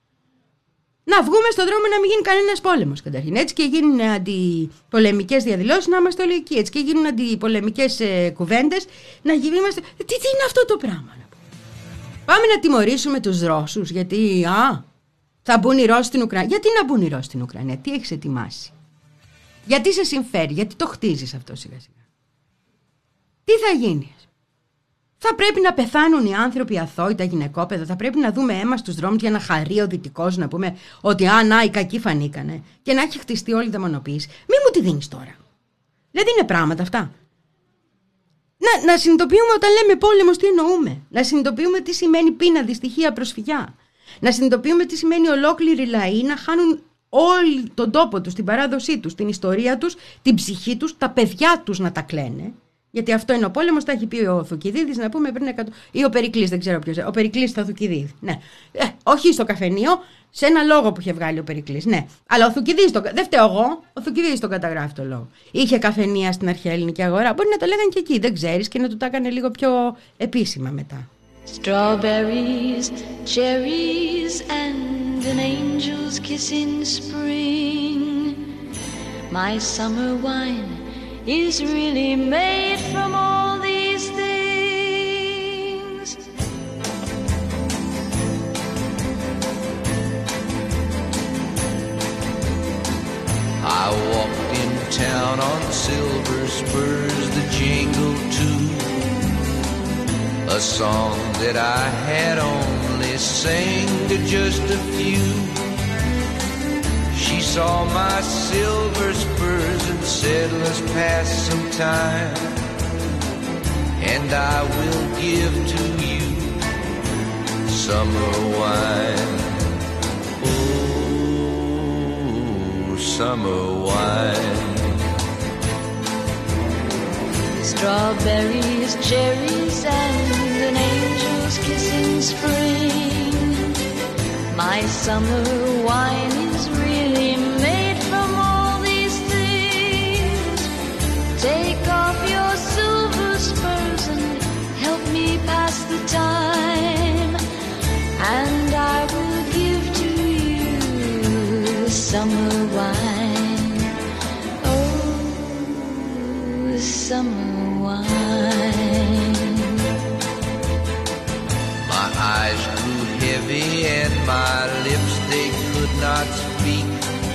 Να βγούμε στον δρόμο να μην γίνει κανένας πόλεμος καταρχήν. Έτσι και γίνουν αντιπολεμικές διαδηλώσεις, να είμαστε όλοι εκεί. Έτσι και γίνουν αντιπολεμικές ε, κουβέντες, να γινόμαστε. Τι, τι είναι αυτό το πράγμα. Πάμε να τιμωρήσουμε τους Ρώσους, γιατί α, θα μπουν οι Ρώσοι στην Ουκρανία. Γιατί να μπουν οι Ρώσοι στην Ουκρανία, τι έχεις ετοιμάσει. Γιατί σε συμφέρει, γιατί το χτίζεις αυτό σιγά σιγά. Τι θα γίνει. Θα πρέπει να πεθάνουν οι άνθρωποι αθώοι, τα γυναικόπαιδα. Θα πρέπει να δούμε αίμα στους δρόμους για να χαρεί ο δυτικός, να πούμε ότι α, να, οι κακοί φανήκανε. Και να έχει χτιστεί όλη η δαιμονοποίηση. Μη μου τη δίνεις τώρα. Δηλαδή είναι πράγματα αυτά. Να, να συνειδητοποιούμε όταν λέμε πόλεμος τι εννοούμε. Να συνειδητοποιούμε τι σημαίνει πείνα, δυστυχία, προσφυγιά. Να συνειδητοποιούμε τι σημαίνει ολόκληροι λαοί να χάνουν όλη τον τόπο τους, την παράδοσή τους, την ιστορία τους, την ψυχή τους, τα παιδιά τους να τα κλαίνε. Γιατί αυτό είναι ο πόλεμος, τα έχει πει ο Θουκυδίδης, να πούμε πριν εκατό. Ή ο Περικλής, δεν ξέρω ποιος. Ο Περικλής στο Θουκυδίδη. Ναι. Ε, όχι στο καφενείο, σε ένα λόγο που είχε βγάλει ο Περικλής. Ναι. Αλλά ο Θουκυδίδης, το... δεν φταίω εγώ, ο Θουκυδίδης τον καταγράφει το λόγο. Είχε καφενεία στην αρχαία ελληνική αγορά. Μπορεί να το λέγανε και εκεί, δεν ξέρεις, και να του τα έκανε λίγο πιο επίσημα μετά. Strawberries, cherries, and an angel's kiss in spring. My summer wine is really made from all these things. I walked in town on silver spurs that jingle too, a song that I had only sang to just a few. She saw my silver spurs and said, let's pass some time, and I will give to you summer wine. Oh, summer wine. Strawberries, cherries, and an angel's kiss in spring. My summer wine is really made from all these things. Take off your silver spurs and help me pass the time, and I will give to you summer wine. Oh, summer wine. My eyes grew heavy and my lips, they could not speak.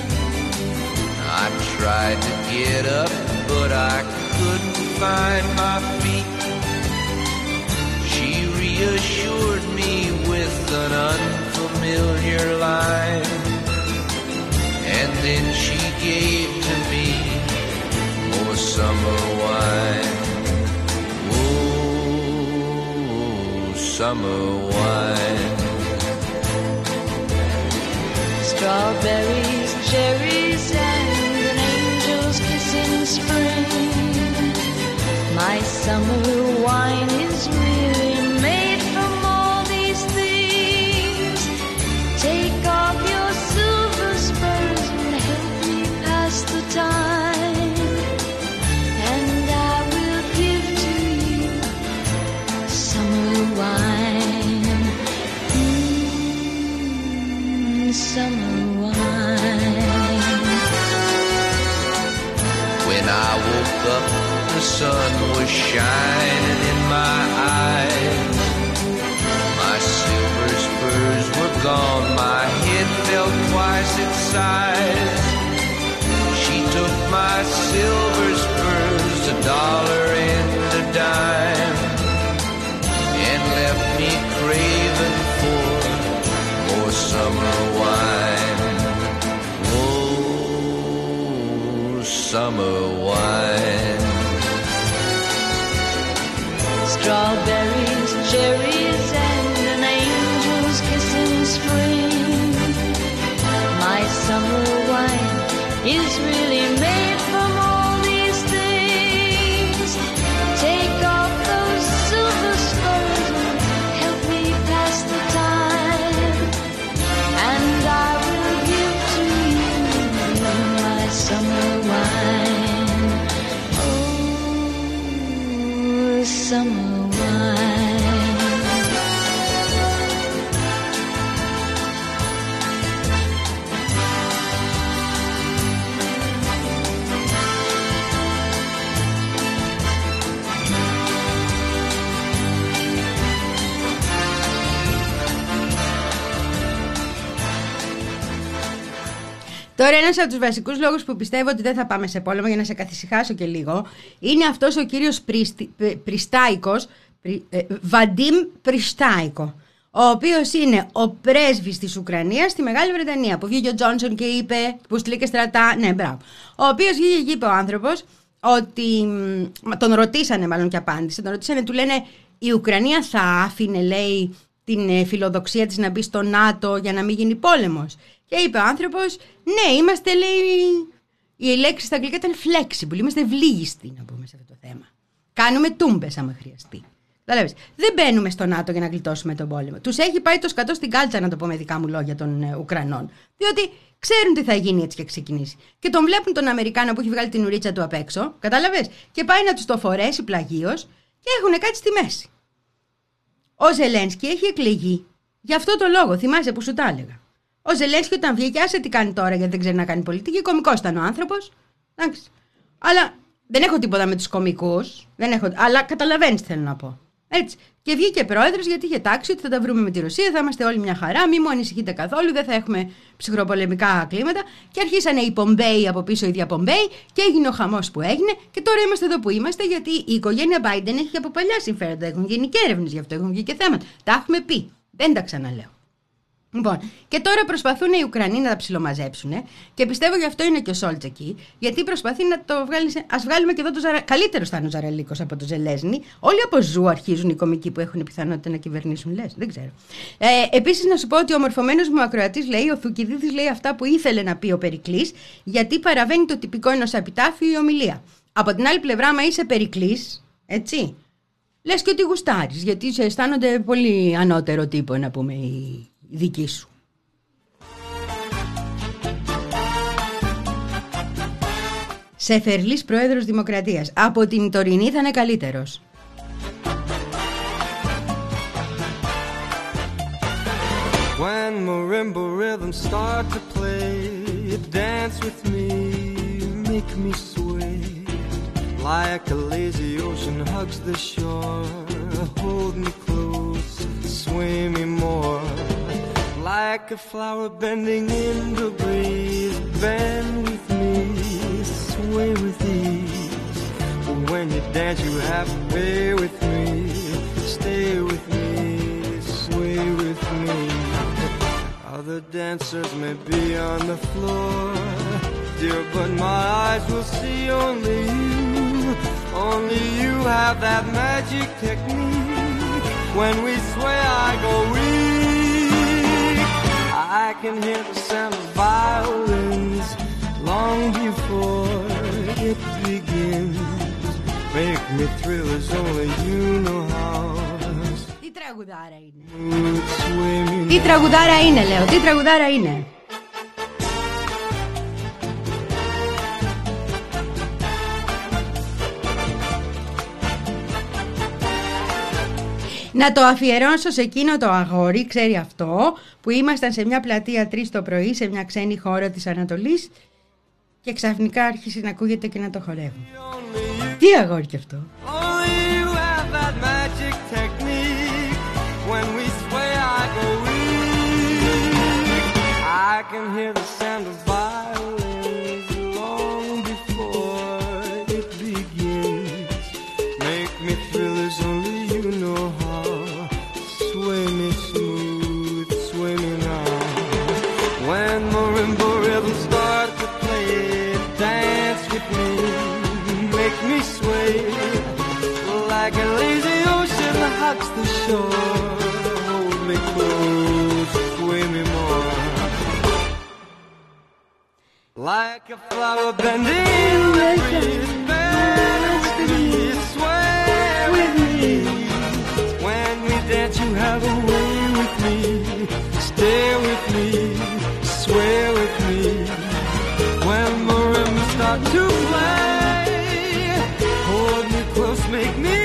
I tried to get up, but I couldn't find my feet. She reassured me with an unfamiliar line, and then she gave to me more summer wine. Oh, summer wine. Strawberries, cherries, and an angel's kiss in spring. My summer wine is really made from all these things. Take off your silver spurs and help me pass the time, and I will give to you summer wine. Mm, summer. When I woke up, the sun was shining in my eyes. My silver spurs were gone, my head felt twice its size. She took my silver spurs, a dollar and a dime, and left me craving for more summer wine. Oh, summer wine. Strawberries, cherries, and an angel's kiss in spring. My summer wine is really made from all these things. Take off those silver spurs and help me pass the time, and I will give to you my summer wine. Oh, summer Τώρα ένας από τους βασικούς λόγους που πιστεύω ότι δεν θα πάμε σε πόλεμο, για να σε καθησυχάσω και λίγο, είναι αυτός ο κύριος Πρίστη, Πριστάικος, Πρι, ε, Βαντίμ Πριστάικο, ο οποίος είναι ο πρέσβης της Ουκρανίας στη Μεγάλη Βρετανία, που βγήκε ο Τζόνσον και είπε, που στείλει στρατά, ναι μπράβο, ο οποίος βγήκε και είπε ο άνθρωπος ότι, τον ρωτήσανε μάλλον και απάντησε, τον ρωτήσανε, του λένε η Ουκρανία θα άφηνε, λέει, την φιλοδοξία της να μπει στο ΝΑΤΟ για να μην γίνει πόλεμος. Και είπε ο άνθρωπος, ναι, είμαστε, λέει, η λέξη στα αγγλικά ήταν flexible, είμαστε ευλίγιστοι να πούμε σε αυτό το θέμα. Κάνουμε τούμπες άμα χρειαστεί. Δηλαδή, δεν μπαίνουμε στο ΝΑΤΟ για να γλιτώσουμε τον πόλεμο. Τους έχει πάει το σκατό στην κάλτσα, να το πω με δικά μου λόγια, των ε, Ουκρανών. Διότι ξέρουν τι θα γίνει έτσι και ξεκινήσει. Και τον βλέπουν τον Αμερικάνο που έχει βγάλει την ουρίτσα του απ' έξω, κατάλαβες, και πάει να τους το φορέσει πλαγίως και έχουν κάτι στη μέση. Ο Ζελένσκι έχει εκλεγεί για αυτό το λόγο, θυμάσαι που σου τα έλεγα. Ο Ζελένσκι όταν βγήκε, άσε τι κάνει τώρα γιατί δεν ξέρει να κάνει πολιτική. Κωμικός ήταν ο άνθρωπος. Εντάξει. Αλλά δεν έχω τίποτα με τους κωμικούς. Δεν έχω... Αλλά καταλαβαίνεις τι θέλω να πω. Έτσι. Και βγήκε πρόεδρος γιατί είχε τάξει ότι θα τα βρούμε με τη Ρωσία, θα είμαστε όλοι μια χαρά, μη μου ανησυχείτε καθόλου, δεν θα έχουμε ψυχροπολεμικά κλίματα. Και αρχίσανε οι Πομπέοι από πίσω, η ίδια Πομπέοι, και έγινε ο χαμός που έγινε. Και τώρα είμαστε εδώ που είμαστε, γιατί η οικογένεια Biden έχει από παλιά συμφέροντα. Έχουν γίνει και έρευνες γι' αυτό, έχουν βγει και θέματα. Τα έχουμε πει. Δεν τα ξαναλέω. Λοιπόν, και τώρα προσπαθούν οι Ουκρανοί να τα ψιλομαζέψουν και πιστεύω γι' αυτό είναι και ο Σόλτς εκεί, γιατί προσπαθεί να το βγάλει. Ας βγάλουμε και εδώ το Ζαρα... Καλύτερος θα είναι ο Ζαραλίκος από το Ζελέσνη. Όλοι από ζου αρχίζουν οι κομικοί που έχουν πιθανότητα να κυβερνήσουν, λες. Δεν ξέρω. Ε, επίσης, να σου πω ότι ο μορφωμένος μου ακροατής λέει, ο Θουκυδίδης λέει αυτά που ήθελε να πει ο Περικλής, γιατί παραβαίνει το τυπικό ενός επιτάφιου η ομιλία. Από την άλλη πλευρά, άμα είσαι Περικλής, έτσι, λες και ότι γουστάρεις, γιατί σε αισθάνονται πολύ ανώτερο τύπο, να πούμε, οι δικοί σου. Σεφερλής πρόεδρος Δημοκρατίας. Από την τωρινή θα είναι καλύτερος. When marimba rhythms start to play, dance with me, make me sway. Like a lazy ocean hugs the shore, hold me close, sway me more. Like a flower bending in the breeze, bend with me, sway with ease. When you dance you have to pay with me, stay with me, sway with me. Other dancers may be on the floor, dear, but my eyes will see only you. Only you have that magic technique. When we sway I go weak. I can hear the sound of violins long before it begins. Make me thrill as only you know how. Τι τραγουδάρα είναι. Τι τραγουδάρα είναι, λέω. Τι τραγουδάρα είναι. Να το αφιερώσω σε εκείνο το αγόρι, ξέρει αυτό, που ήμασταν σε μια πλατεία τρεις το πρωί, σε μια ξένη χώρα της Ανατολής και ξαφνικά άρχισε να ακούγεται και να το χορεύουν. Τι αγόρι κι αυτό. When marimba rhythms start to play, dance with with me, make me sway like a lazy ocean hugs the shore. Hold me close, sway me more like a flower bending in the breeze. Bend with me, sway with me. When we dance, you have a way with me. Stay with me, sway with me. When marimbas start to play, hold me close, make me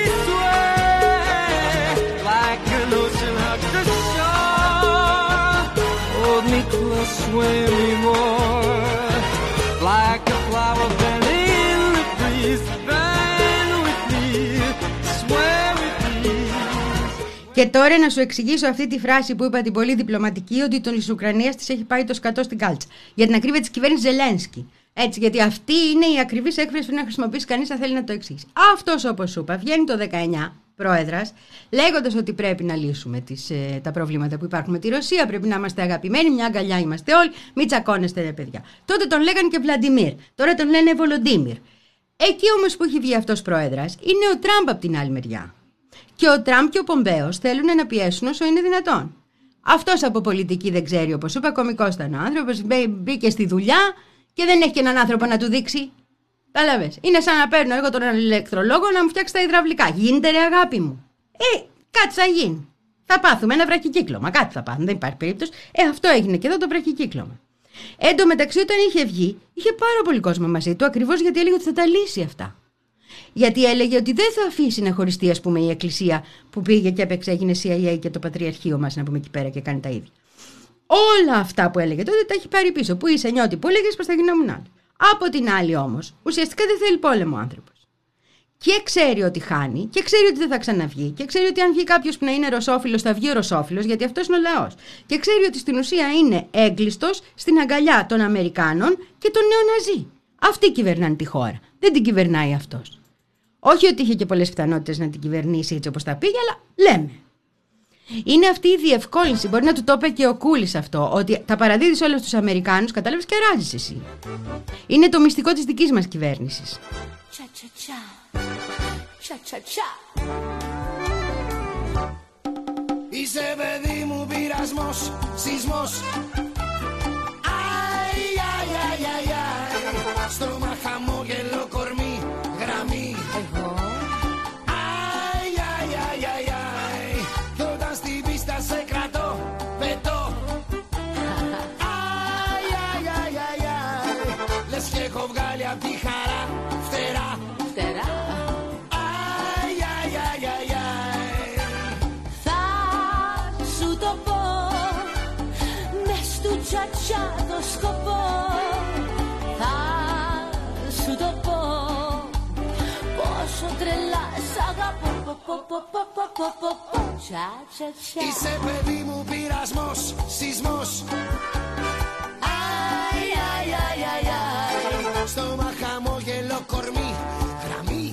sway like an ocean hugs the shore. Hold me close, sway me more like a flower bending in the breeze. Bend with me, sway with me. Και τώρα να σου εξηγήσω αυτή τη φράση που είπα την πολύ διπλωματική, ότι τον της Ουκρανίας της έχει πάει το σκατό στην κάλτσα. Για την ακρίβεια της κυβέρνησης Ζελένσκι. Έτσι, γιατί αυτή είναι η ακριβής έκφραση που να χρησιμοποιήσει κανείς αν θέλει να το εξηγήσει. Αυτός, όπως σου είπα, βγαίνει το δεκαεννιά πρόεδρας, λέγοντας ότι πρέπει να λύσουμε τις, ε, τα προβλήματα που υπάρχουν με τη Ρωσία, πρέπει να είμαστε αγαπημένοι, μια αγκαλιά είμαστε όλοι, μην τσακώνεστε ρε παιδιά. Τότε τον λέγανε και Βλαντιμίρ, τώρα τον λένε Βολοντίμιρ. Εκεί όμως που έχει βγει αυτός πρόεδρας είναι ο Τραμπ από την άλλη μεριά. Και ο Τραμπ και ο Πομπέος θέλουν να πιέσουν όσο είναι δυνατόν. Αυτός από πολιτική δεν ξέρει, όπως είπα, κωμικός ήταν ο άνθρωπος, μπήκε στη δουλειά και δεν έχει και έναν άνθρωπο να του δείξει. Κατάλαβες. Είναι σαν να παίρνω εγώ τον ηλεκτρολόγο να μου φτιάξει τα υδραυλικά. Γίνεται ρε αγάπη μου. Ε, κάτι θα γίνει. Θα πάθουμε ένα βραχικύκλωμα. Κάτι θα πάθουμε. Δεν υπάρχει περίπτωση. Ε, αυτό έγινε και εδώ το βραχικύκλωμα. Εν τω μεταξύ, όταν είχε βγει, είχε πάρα πολύ κόσμο μαζί του, ακριβώς γιατί έλεγε ότι θα τα λύσει αυτά. Γιατί έλεγε ότι δεν θα αφήσει να χωριστεί, ας πούμε, η Εκκλησία που πήγε και έπαιξε, έγινε σι άι έι και το Πατριαρχείο μας, να πούμε εκεί πέρα και κάνει τα ίδια. Όλα αυτά που έλεγε τότε τα έχει πάρει πίσω. Που είσαι νιώτη που έλεγε πως θα γινόμουν άλλο. Από την άλλη όμως, ουσιαστικά δεν θέλει πόλεμο ο άνθρωπος. Και ξέρει ότι χάνει, και ξέρει ότι δεν θα ξαναβγεί, και ξέρει ότι αν βγει κάποιος που να είναι ρωσόφιλος θα βγει ρωσόφιλος, γιατί αυτός είναι ο λαός. Και ξέρει ότι στην ουσία είναι έγκλειστος στην αγκαλιά των Αμερικάνων και των νεοναζί. Αυτοί κυβερνάνε τη χώρα. Δεν την κυβερνάει αυτός. Όχι ότι είχε και πολλές πιθανότητες να την κυβερνήσει έτσι όπως τα πήγε, αλλά λέμε. Είναι αυτή η διευκόλυνση. Μπορεί να του το είπε και ο Κούλης αυτό, ότι τα παραδίδεις όλα στους Αμερικάνους, κατάλαβες, και αράζεις εσύ. Είναι το μυστικό της δικής μας κυβέρνησης. Είσαι παιδί μου πειρασμός, σεισμός. Αι, αι, αι, αι, αι. Στόμα, χαμόγελο, κορμί, γραμμή. Εγώ. Αι, αι, αι, αι, αι. Κι όταν στην πίστα σε κρατώ, πετώ. Αι, αι, αι, αι, αι. Λες και έχω βγάλει απ' τη χαρά φτερά. Φτερά. Αι, αι, αι, αι, αι. Θα σου το πω, μες του τσατσά το σκοπό. Θα σου το πω, πόσο τρελά σ' αγαπώ. Είσαι παιδί μου πειρασμός, σεισμός. Αι, αι, αι, αι, αι. Στόμα, χαμόγελο, κορμί, γραμμή.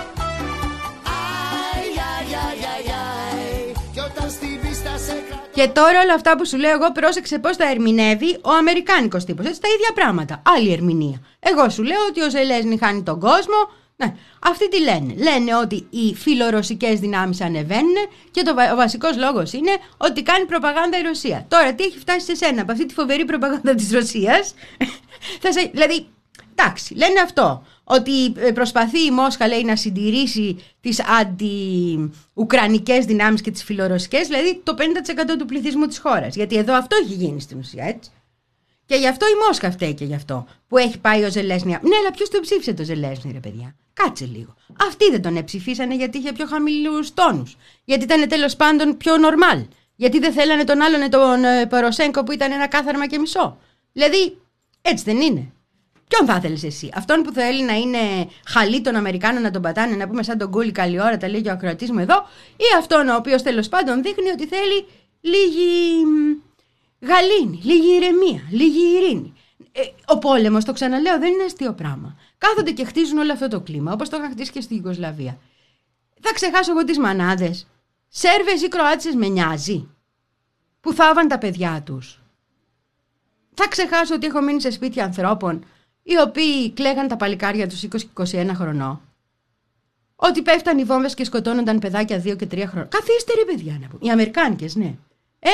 Αι, αι, αι, αι, αι. Κι όταν στην πίστα σε κρατώ. Και τώρα όλα αυτά που σου λέω εγώ, πρόσεξε πώς τα ερμηνεύει ο αμερικάνικος τύπος. Έτσι, τα ίδια πράγματα. Άλλη ερμηνεία. Εγώ σου λέω ότι ο Ζελένσκι χάνει τον κόσμο. Ναι, αυτοί τι λένε. Λένε ότι οι φιλορωσικές δυνάμεις ανεβαίνουν και το, ο βασικός λόγος είναι ότι κάνει προπαγάνδα η Ρωσία. Τώρα τι έχει φτάσει σε σένα από αυτή τη φοβερή προπαγάνδα της Ρωσίας. θα σε, δηλαδή, εντάξει, λένε αυτό. Ότι προσπαθεί η Μόσχα, λέει, να συντηρήσει τις αντι-ουκρανικές δυνάμεις και τις φιλορωσικές, δηλαδή το πενήντα τοις εκατό του πληθυσμού της χώρας. Γιατί εδώ αυτό έχει γίνει στην ουσία, έτσι. Και γι' αυτό η Μόσχα φταίει και γι' αυτό που έχει πάει ο Ζελένσκι. Ναι, αλλά ποιος τον ψήφισε το Ζελένσκι, ρε παιδιά. Κάτσε λίγο. Αυτοί δεν τον εψηφίσανε γιατί είχε πιο χαμηλούς τόνους. Γιατί ήταν τέλος πάντων πιο νορμάλ. Γιατί δεν θέλανε τον άλλον, τον Ποροσέγκο, που ήταν ένα κάθαρμα και μισό. Δηλαδή, έτσι δεν είναι. Ποιον θα ήθελες εσύ, αυτόν που θέλει να είναι χαλί των Αμερικάνων, να τον πατάνε, να πούμε σαν τον Κούλι καλή ώρα, τα λέει και ο ακροατής μου εδώ, ή αυτόν ο οποίος τέλος πάντων δείχνει ότι θέλει λίγη γαλήνη, λίγη ηρεμία, λίγη ειρήνη. Ε, ο πόλεμος, το ξαναλέω, δεν είναι αστείο πράγμα. Κάθονται και χτίζουν όλο αυτό το κλίμα, όπως το είχαν χτίσει και στη Ιουγκοσλαβία. Θα ξεχάσω εγώ τις μανάδες. Σέρβες ή Κροάτσες με νοιάζει που θάβαν τα παιδιά τους. Θα ξεχάσω ότι έχω μείνει σε σπίτια ανθρώπων οι οποίοι κλαίγαν τα παλικάρια τους είκοσι και είκοσι ένα χρονών, ότι πέφταν οι βόμβες και σκοτώνονταν παιδάκια δύο και τρία χρόνια. Καθίστε ρε παιδιά να πούμε. Οι Αμερικάνικες, ναι. Ε,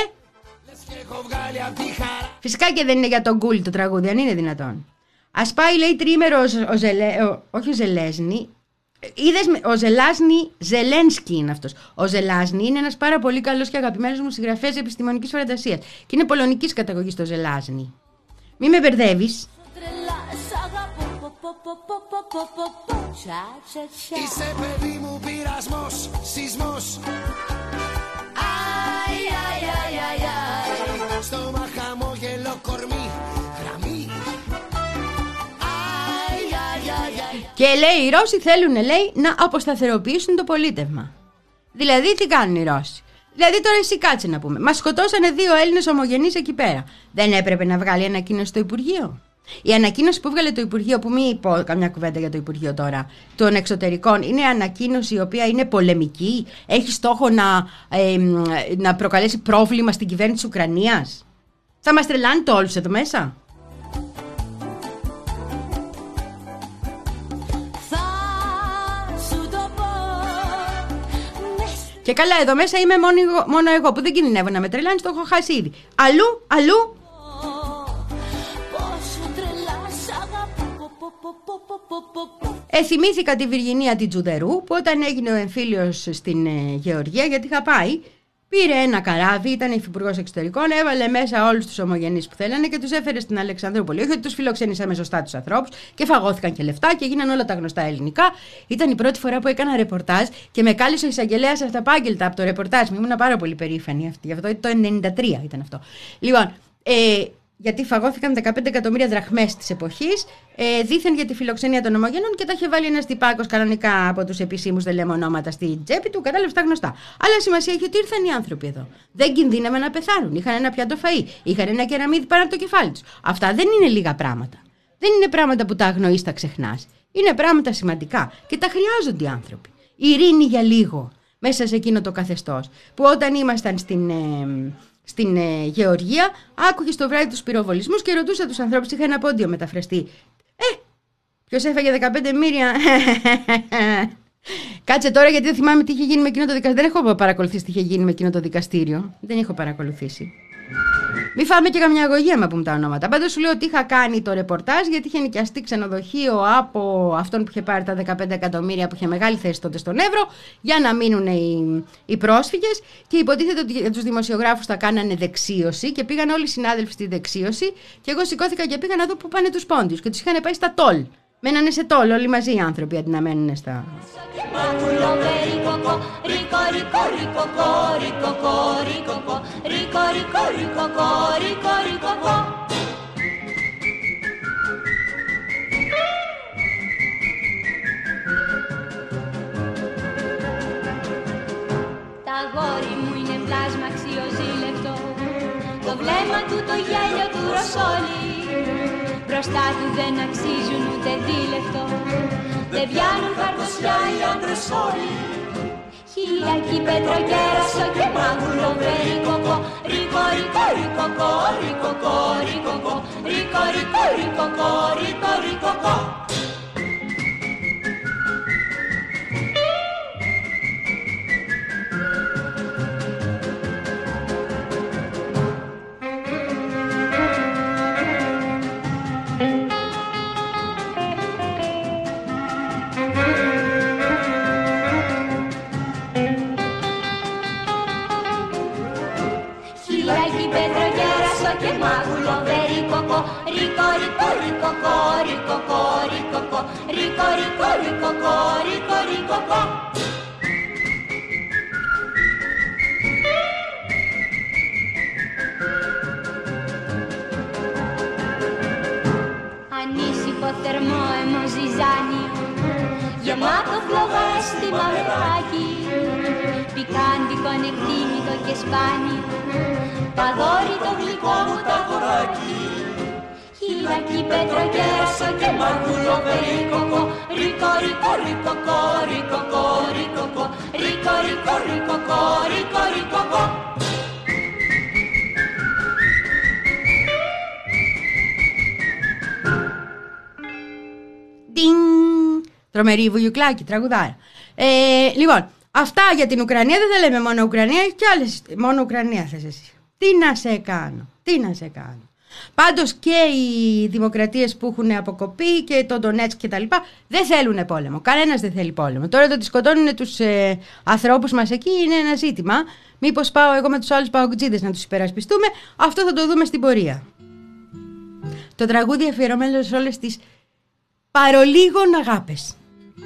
φυσικά και δεν είναι για τον Γκούλ το τραγούδι, αν είναι δυνατόν. Ας πάει, λέει, τρίμερο ο, ο, Ζελέ, ο, όχι ο Ζελέσνη. Είδες, ο Ζελάσνη, Ζελένσκι είναι αυτός. Ο Ζελάσνη είναι ένας πάρα πολύ καλός και αγαπημένος μου συγγραφέας επιστημονικής φαντασίας. Και είναι πολωνικής καταγωγής το Ζελάσνη. Μη με μπερδεύεις. Είσαι παιδί μου πειρασμός, σεισμός. Αι, αι, αι, αι, αι. Στόμα, χαμόγελο, κορμί, γραμμή. Αι, αι, αι, αι. Και λέει οι Ρώσοι θέλουν, λέει, να αποσταθεροποιήσουν το πολίτευμα. Δηλαδή τι κάνουν οι Ρώσοι? Δηλαδή τώρα εσύ κάτσε να πούμε. Μας σκοτώσανε δύο Έλληνες ομογενείς εκεί πέρα. Δεν έπρεπε να βγάλει ανακοίνωση στο Υπουργείο? Η ανακοίνωση που έβγαλε το Υπουργείο, που μην πω καμιά κουβέντα για το Υπουργείο τώρα, των Εξωτερικών, είναι ανακοίνωση η οποία είναι πολεμική, έχει στόχο να, ε, να προκαλέσει πρόβλημα στην κυβέρνηση της Ουκρανίας. Θα μας τρελάνετε όλους εδώ μέσα. Και καλά, εδώ μέσα είμαι μόνο, μόνο εγώ που δεν κινδυνεύω να με τρελάνεις, το έχω χάσει ήδη. Αλλού, αλλού. Εθυμήθηκα τη Βιργινία την Τζουδερού, που όταν έγινε ο εμφύλιος στην ε, Γεωργία, γιατί είχα πάει, πήρε ένα καράβι, ήταν υφυπουργός εξωτερικών, έβαλε μέσα όλους τους ομογενείς που θέλανε και τους έφερε στην Αλεξανδρούπολη. Όχι ότι τους φιλοξένησαμε σωστά τους ανθρώπους και φαγώθηκαν και λεφτά και έγιναν όλα τα γνωστά ελληνικά. Ήταν η πρώτη φορά που έκανα ρεπορτάζ και με κάλεσε ο εισαγγελέας αυταπάγγελτα από το ρεπορτάζ μου. Ήμουν πάρα πολύ περήφανη αυτή, γι' αυτό το ενενήντα τρία ήταν αυτό. Λοιπόν, ε, γιατί φαγώθηκαν δεκαπέντε εκατομμύρια δραχμές της εποχής, ε, δήθεν για τη φιλοξενία των ομογενών και τα είχε βάλει ένας τυπάκος κανονικά από τους επισήμους, δεν λέμε ονόματα, στην τσέπη του, κατάλαβε τα γνωστά. Αλλά σημασία έχει ότι ήρθαν οι άνθρωποι εδώ. Δεν κινδύναμε να πεθάνουν. Είχαν ένα πιάτο φαΐ, είχαν ένα κεραμίδι πάνω από το κεφάλι τους. Αυτά δεν είναι λίγα πράγματα. Δεν είναι πράγματα που τα αγνοείς, τα ξεχνάς. Είναι πράγματα σημαντικά και τα χρειάζονται οι άνθρωποι. Η ειρήνη για λίγο μέσα σε εκείνο το καθεστώς που όταν ήμασταν στην. Ε, Στην ε, Γεωργία, άκουγε το βράδυ τους πυροβολισμούς και ρωτούσα τους ανθρώπους. Είχα ένα πόντιο μεταφραστή. Ε, ποιος έφαγε δεκαπέντε μύρια. Κάτσε τώρα, γιατί δεν θυμάμαι τι είχε γίνει με εκείνο το δικαστήριο. Δεν έχω παρακολουθήσει τι είχε γίνει με εκείνο το δικαστήριο. Δεν έχω παρακολουθήσει. Μη φάμε και καμιά αγωγή άμα πούμε τα ονόματα. Πάντως σου λέω ότι είχα κάνει το ρεπορτάζ γιατί είχε νοικιαστεί ξενοδοχείο από αυτόν που είχε πάρει τα δεκαπέντε εκατομμύρια, που είχε μεγάλη θέση τότε στον Εύρο, για να μείνουν οι, οι πρόσφυγες. Και υποτίθεται ότι για τους δημοσιογράφους θα κάνανε δεξίωση και πήγαν όλοι οι συνάδελφοι στη δεξίωση. Και εγώ σηκώθηκα και πήγα να δω που πάνε τους πόντιους. Και τους είχαν πάει στα τόλ. Μένανε σε τόλ όλοι μαζί οι άνθρωποι αντί να μένουν στα. Τα αγόρι μου είναι πλάσμα αξιοζήλευτο, το βλέμμα του το γέλιο του ροσόλι. Μπροστά του δεν αξίζουν ούτε δίλεπτο, δεν πιάνουν χαρτοσιά οι άντρες όλοι. Χιλιακή πετροκέρασο και μάγουλο βερικοκό, ρίκο ρίκο ρίκοκο, ρίκοκο ρίκοκο, ρίκο ρίκο ρίκοκο, ρίκο ρίκοκο. Και μάγουλο βερικοκό, ρίκο ρίκο ρίκοκο, ρίκοκο ρίκοκο, ρίκο ρίκο ρίκοκο, ρίκο ρίκοκο. Ανήσυχο θερμό αιμοζυζάνιο, γεμάτο φλόγα αίσθημα μεράκι, πικάντικο ανεκτήμητο και σπάνιο, παδόρι το γλυκό μου το αγοράκι. Χιλιακή πετροκέρασο και μάγουλο περίκοκο, ρίκο ρίκο ρίκοκο, ρίκοκο ρίκοκο, ρίκο ρίκο ρίκοκο, ρίκο ρίκοκο. Τρομερή Βουγιουκλάκη, τραγουδάρα. Ε, λοιπόν, αυτά για την Ουκρανία. Δεν θα λέμε μόνο Ουκρανία, έχει κι άλλες. Μόνο Ουκρανία θες εσύ. Τι να σε κάνω, τι να σε κάνω. Πάντως και οι δημοκρατίες που έχουν αποκοπεί και το Ντονέτσκ και τα λοιπά δεν θέλουν πόλεμο. Κανένας δεν θέλει πόλεμο. Τώρα το ότι σκοτώνουν τους ε, ανθρώπους μας εκεί είναι ένα ζήτημα. Μήπως πάω εγώ με τους άλλους παοκτζίδες να τους υπερασπιστούμε. Αυτό θα το δούμε στην πορεία. Το τραγούδι αφιερωμένο σε όλες τις παρολίγων αγάπες.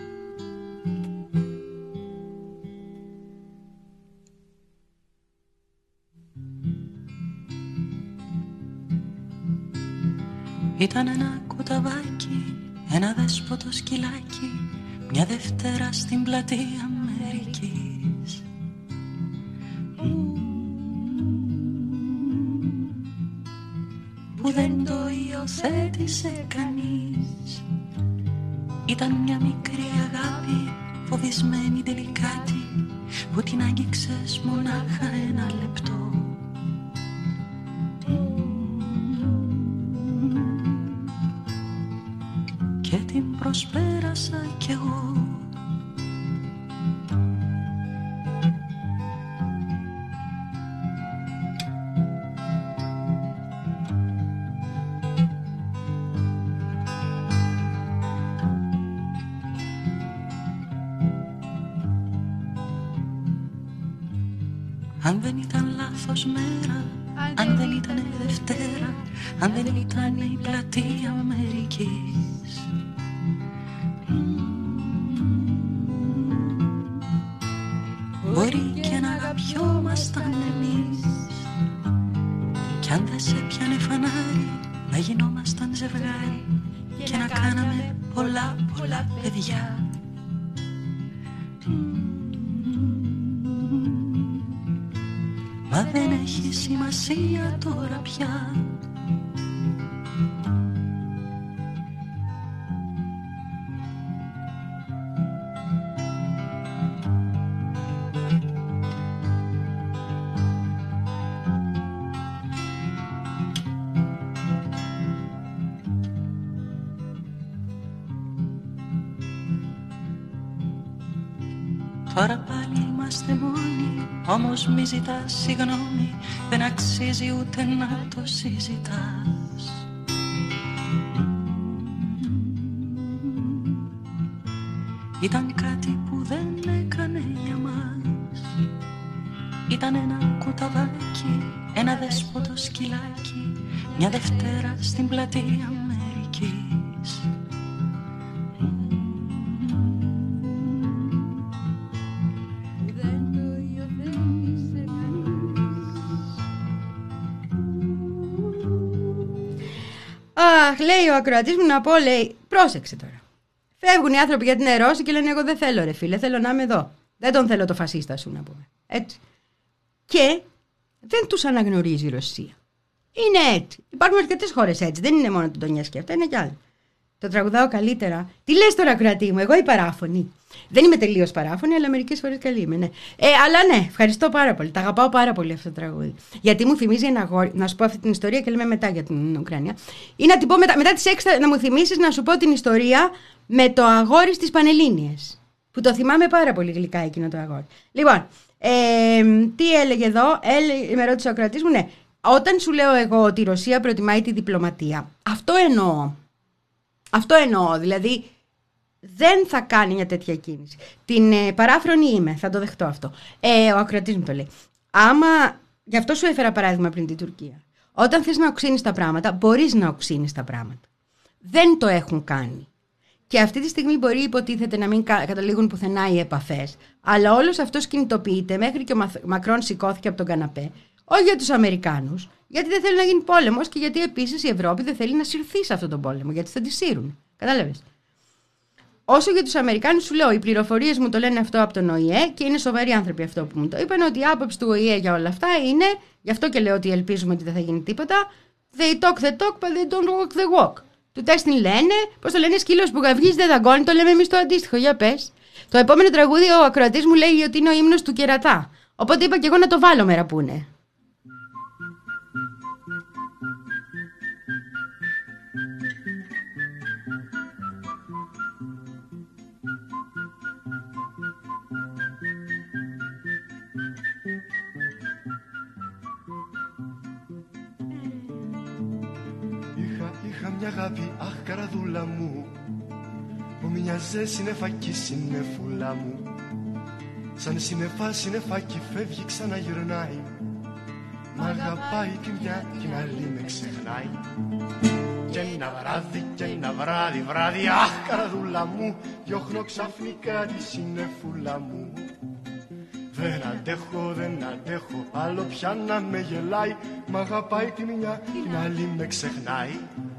Ήταν ένα κουταβάκι, ένα δέσποτο σκυλάκι, μια Δευτέρα στην πλατεία Αμερικής. Που δεν το υιοθέτησε κανείς. Ήταν μια μικρή αγάπη, φοβισμένη τελικάτη, που την άγγιξες μονάχα ένα λεπτό. Και την προσπέρασα κι εγώ. Αν δεν ήταν λάθος μέρα, αν δεν ήταν Δευτέρα, αν δεν ήταν η πλατεία Αμερικής. Μπορεί και να αγαπιόμασταν εμείς, κι αν δεν σε πιάνε φανάρι, να γινόμασταν ζευγάρι και να κάναμε πολλά πολλά παιδιά. Μα δεν έχει σημασία τώρα πια. Τώρα πάλι είμαστε μόνοι, όμως μη ζητάς συγγνώμη, δεν αξίζει ούτε να το συζητάς. Ήταν κάτι που δεν έκανε για μας. Ήταν ένα κουταβάκι, ένα δέσποτο σκυλάκι, μια Δευτέρα στην πλατεία Αμερικής. Αχ, λέει ο ακροατής μου να πω, λέει, πρόσεξε τώρα. Φεύγουν οι άνθρωποι για την Ερώση και λένε: εγώ δεν θέλω, ρε φίλε, θέλω να είμαι εδώ. Δεν τον θέλω το φασίστα σου, να πούμε. Έτσι. Και δεν τους αναγνωρίζει η Ρωσία. Είναι έτσι. Υπάρχουν αρκετές χώρες έτσι. Δεν είναι μόνο το Ντονιέτσκ και αυτά, είναι κι άλλα. Το τραγουδάω καλύτερα. Τι λες τώρα, ακροατή μου, εγώ η παράφωνη. Δεν είμαι τελείως παράφωνη, αλλά μερικές φορές καλή είμαι. Ναι. Ε, αλλά ναι, ευχαριστώ πάρα πολύ. Τα αγαπάω πάρα πολύ αυτό το τραγούδι. Γιατί μου θυμίζει ένα αγόρι. Να σου πω αυτή την ιστορία και λέμε μετά για την Ουκρανία. Ή να την πω μετά, μετά τις έξι να μου θυμίσεις να σου πω την ιστορία με το αγόρι στις Πανελλήνιες. Που το θυμάμαι πάρα πολύ γλυκά εκείνο το αγόρι. Λοιπόν, ε, τι έλεγε εδώ, έλεγε, με ρώτησε ο ακροατής μου, ναι. Όταν σου λέω εγώ ότι η Ρωσία προτιμάει τη διπλωματία, αυτό εννοώ. Αυτό εννοώ, δηλαδή δεν θα κάνει μια τέτοια κίνηση. Την ε, παράφρονη είμαι, θα το δεχτώ αυτό. Ε, ο ακροατής μου το λέει. Άμα, γι' αυτό σου έφερα παράδειγμα πριν την Τουρκία. Όταν θες να οξύνεις τα πράγματα, μπορείς να οξύνεις τα πράγματα. Δεν το έχουν κάνει. Και αυτή τη στιγμή μπορεί υποτίθεται να μην καταλήγουν πουθενά οι επαφές, αλλά όλος αυτός κινητοποιείται, μέχρι και ο Μακρόν σηκώθηκε από τον καναπέ, όχι για τους Αμερικάνους, γιατί δεν θέλει να γίνει πόλεμος και γιατί επίσης η Ευρώπη δεν θέλει να συρθεί σε αυτόν τον πόλεμο, γιατί θα τη σύρουν. Κατάλαβες. Όσο για τους Αμερικάνους, σου λέω, οι πληροφορίες μου το λένε αυτό από τον Ο Η Ε και είναι σοβαροί άνθρωποι αυτό που μου το είπαν, ότι η άποψη του Ο Η Ε για όλα αυτά είναι, γι' αυτό και λέω ότι ελπίζουμε ότι δεν θα γίνει τίποτα. They talk the talk, but they don't walk the walk. Του τέστην λένε, πώς το λένε, σκύλος που γαυγίζει δεν δαγκώνει, το λέμε εμείς το αντίστοιχο. Για πες. Το επόμενο τραγούδι ο ακροατής μου λέει ότι είναι ο ύμνος του κερατά. Οπότε είπα και εγώ να το βάλω μέρα που είναι. μια αγάπη, αχ καραδούλα μου, που μοιάζε συννεφάκι συννεφούλα μου. Σαν συννεφά συννεφάκι φεύγει ξαναγυρνάει, μ' αγαπάει τη μια κι την άλλη με ξεχνάει. Κι ένα βράδυ, κι ένα βράδυ, βράδυ, αχ καραδούλα μου, διώχνω ξαφνικά τη συννεφούλα μου. Δεν αντέχω, δεν αντέχω, άλλο πια να με γελάει, μ' αγαπάει τη μια, την άλλη με ξεχνάει.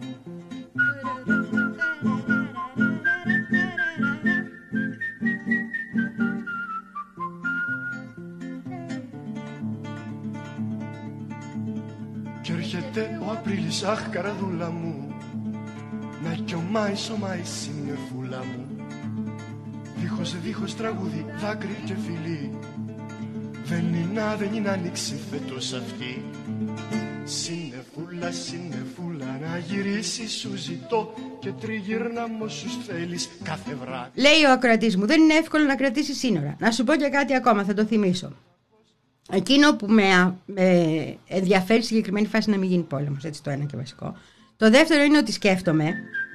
Κι έρχεται ο Απρίλης, αχ καραδούλα μου, να κιωμάει σωμάει συννεφούλα μου. Δίχως δίχως τραγούδι, δάκρυ και φιλί, δεν είναι, δεν είναι ανοίξει φέτος αυτή. Συννεφούλα, συννεφούλα, να γυρίσει σου ζητώ και τριγύρνα μου όσους θέλεις κάθε βράδυ. Λέει ο ακροατής μου, δεν είναι εύκολο να κρατήσει σύνορα. Να σου πω και κάτι ακόμα, θα το θυμίσω. Εκείνο που με, με ενδιαφέρει στη συγκεκριμένη φάση να μην γίνει πόλεμος, έτσι το ένα και βασικό. Το δεύτερο είναι ότι σκέφτομαι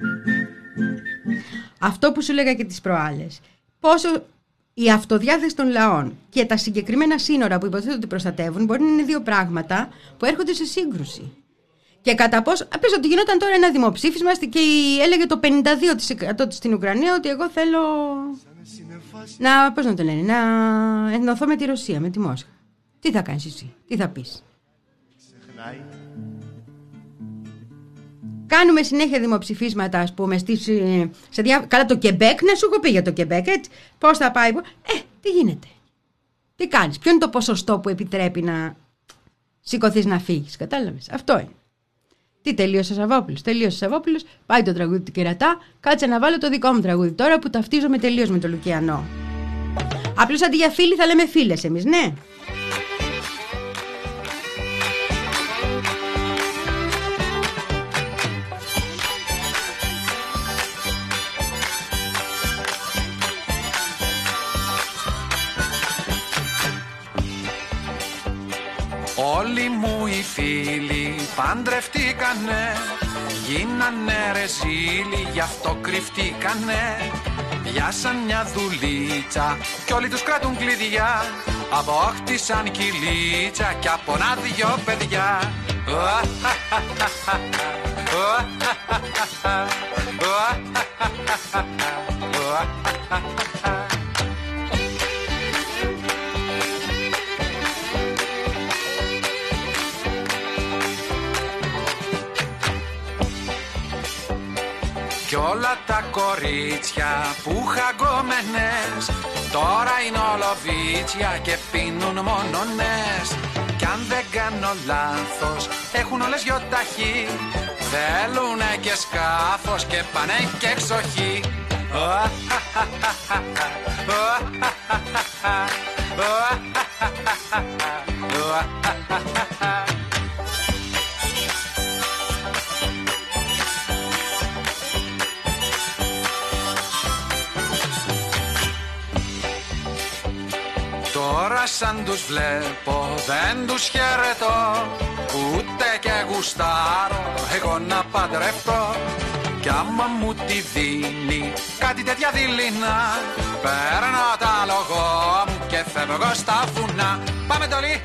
αυτό που σου λέγα και τις προάλλες. Πόσο η αυτοδιάθεση των λαών και τα συγκεκριμένα σύνορα που υποτίθεται ότι προστατεύουν μπορεί να είναι δύο πράγματα που έρχονται σε σύγκρουση. Και κατά πόσο. Πες ότι γινόταν τώρα ένα δημοψήφισμα και έλεγε το πενήντα δύο τοις εκατό στην Ουκρανία ότι εγώ θέλω να. Πώς να το λένε, να ενωθώ με τη Ρωσία, με τη Μόσχα. Τι θα κάνεις εσύ, τι θα πεις? Κάνουμε συνέχεια δημοψηφίσματα, ας πούμε, στις, σε διά... Καλά, το Κεμπέκ, να σου έχω πει για το Κεμπέκ, έτσι. Πώς θα πάει, ε, τι γίνεται, τι κάνεις, ποιο είναι το ποσοστό που επιτρέπει να σηκωθείς να φύγεις, κατάλαβες, αυτό είναι. Τι τελείωσε ο Σαββόπουλος, τελείωσε ο Σαββόπουλος, πάει το τραγούδι του Κερατά, κάτσε να βάλω το δικό μου τραγούδι τώρα που ταυτίζομαι τελείως με το Λουκιανό. Απλώς αντί για φίλοι θα λέμε φίλες εμείς, ναι. Όλοι μου οι φίλοι παντρευτήκανε, γίνανε ρεζίλοι, γι' αυτό κρυφτήκανε. Πιάσαν μια δουλίτσα κι όλοι τους κρατούν κλειδιά, απόκτησαν κυλίτσα κι από ένα δυο παιδιά. Κι όλα τα κορίτσια που χαγκόμενες τώρα είναι ολοβίτσια και πίνουν μόνονες. Κι αν δεν κάνω λάθος έχουν όλες γιοταχή, θέλουνε και σκάφος και πάνε και εξοχή. Τώρα σαν τους βλέπω δεν τους χαιρετώ, ούτε και γουστάρω εγώ να παντρευτώ. Κι άμα μου τη δίνει κάτι τέτοια δειλινά, παίρνω τα λογό μου και φεύγω στα βουνά. Πάμε Ντολή!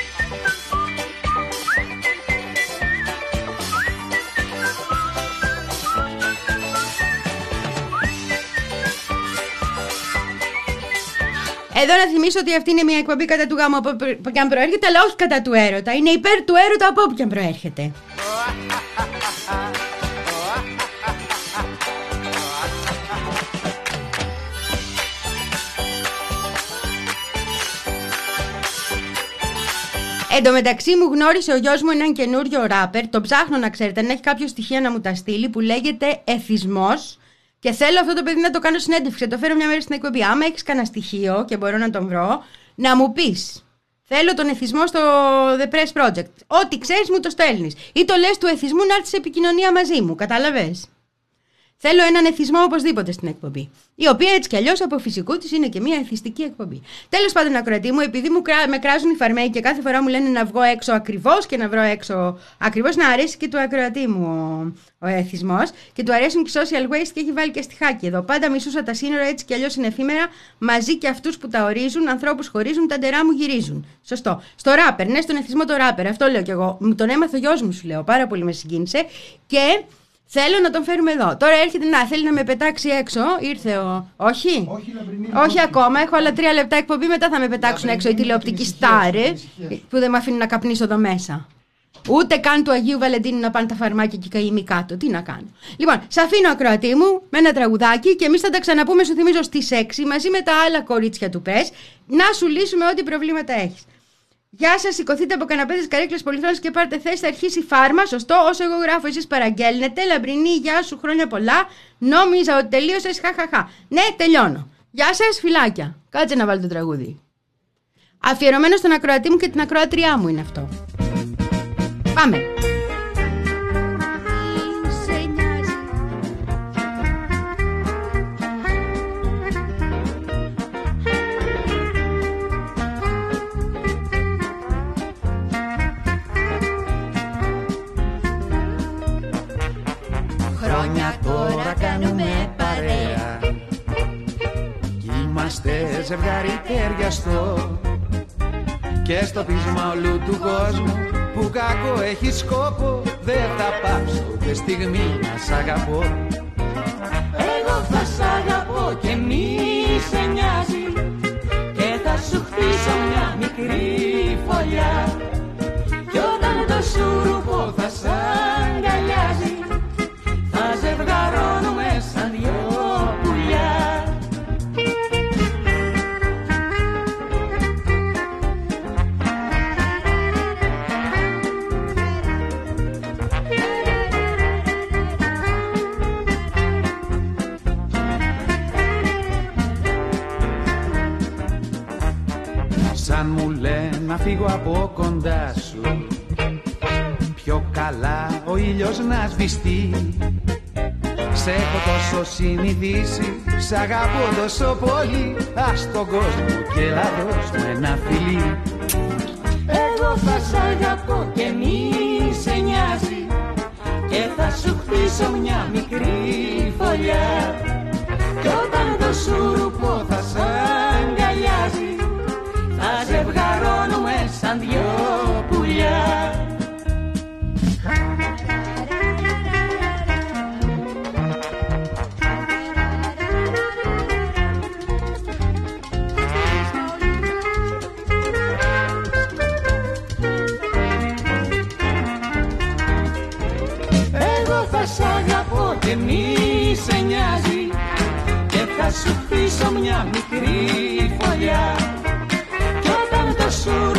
Εδώ να θυμίσω ότι αυτή είναι μια εκπομπή κατά του γάμου από όπου και αν προέρχεται, αλλά όχι κατά του έρωτα. Είναι υπέρ του έρωτα από όπου και αν προέρχεται. Εν τω μεταξύ μου γνώρισε ο γιος μου έναν καινούριο ράπερ, το ψάχνω να ξέρετε, αν έχει κάποιο στοιχείο να μου τα στείλει, που λέγεται Εθισμός. Και θέλω αυτό το παιδί να το κάνω συνέντευξη. Το φέρω μια μέρα στην εκπομπή. Άμα έχεις κανένα στοιχείο και μπορώ να τον βρω, να μου πεις. Θέλω τον εθισμό στο The Press Project. Ό,τι ξέρεις μου το στέλνεις. Ή το λες του εθισμού να έρθει σε επικοινωνία μαζί μου. Κατάλαβες. Θέλω έναν εθισμό οπωσδήποτε στην εκπομπή. Η οποία έτσι κι αλλιώς από φυσικού της είναι και μια εθιστική εκπομπή. Τέλος πάντων, ακροατή μου, επειδή μου κρά... με κράζουν οι φαρμαίοι και κάθε φορά μου λένε να βγω έξω ακριβώς και να βρω έξω ακριβώς, να αρέσει και του ακροατή μου ο, ο εθισμός και του αρέσουν και social waste και έχει βάλει και στιχάκι εδώ. Πάντα μισούσα τα σύνορα, έτσι κι αλλιώς είναι εφήμερα, μαζί και αυτούς που τα ορίζουν, ανθρώπους χωρίζουν, τα ντερά μου γυρίζουν. Σωστό. Στο ράπερ, ναι, στον εθισμό το ράπερ, αυτό λέω κι εγώ. Μου τον έμαθε ο γιος μου, σου λέω, πάρα πολύ με συγκίνησε και. Θέλω να τον φέρουμε εδώ. Τώρα έρχεται να θέλει να με πετάξει έξω. Ήρθε ο. Όχι, όχι, όχι ακόμα. Έχω άλλα τρία λεπτά εκπομπή. Μετά θα με πετάξουν έξω οι τηλεοπτικοί στάρες που δεν με αφήνουν να καπνίσω εδώ μέσα. Ούτε καν του Αγίου Βαλεντίνου να πάνε τα φαρμάκια και καημοί κάτω. Τι να κάνω. Λοιπόν, σ' αφήνω ακροατή μου με ένα τραγουδάκι και εμείς θα τα ξαναπούμε, σου θυμίζω, στις έξι μαζί με τα άλλα κορίτσια του ΠΕΣ να σου λύσουμε ό,τι προβλήματα έχεις. Γεια σας, σηκωθείτε από καναπέδες, καρέκλες, πολυθρόνες και πάρτε θέση. Θα αρχίσει η φάρμα. Σωστό, όσο εγώ γράφω, εσείς παραγγέλνετε. Λαμπρινή, γεια σου, χρόνια πολλά. Νόμιζα ότι τελείωσες, χαχαχά. Ναι, τελειώνω. Γεια σας, φιλάκια. Κάτσε να βάλω το τραγούδι. Αφιερωμένο στον ακροατή μου και την ακροατριά μου είναι αυτό. Πάμε. Χρόνια τώρα κάνουμε παρέα κι είμαστε ζευγάρι ταιριαστό και στο πείσμα όλου του κόσμου που κακό έχει σκόπο δεν θα πάψω ούτε στιγμή να σ' αγαπώ. Εγώ θα σ' αγαπώ και μη σε νοιάζει και θα σου χτίσω μια μικρή φωλιά κι όταν το σουρουπό θα σ' αγκαλιάζει θα ζευγαρώνουμε σαν δυο πουλιά. Σαν μου λένε να φύγω από κοντά σου, πιο καλά ο ήλιος να σβηστεί. Σ' έχω τόσο συνηθίσει, σ' αγαπώ τόσο πολύ. Ας τον κόσμο και έλα δώσ' μου ένα φιλί. Εγώ θα σ' αγαπώ και μη σε νοιάζει και θα σου χτίσω μια μικρή φωλιά κι όταν το σουρουπό θα σ' αγκαλιάζει θα ζευγαρώνουμε σαν δυο πουλιά. Σ' αγαπώ και μη σε νοιάζει και θα σου χτίσω μια μικρή φωλιά κι όταν το σου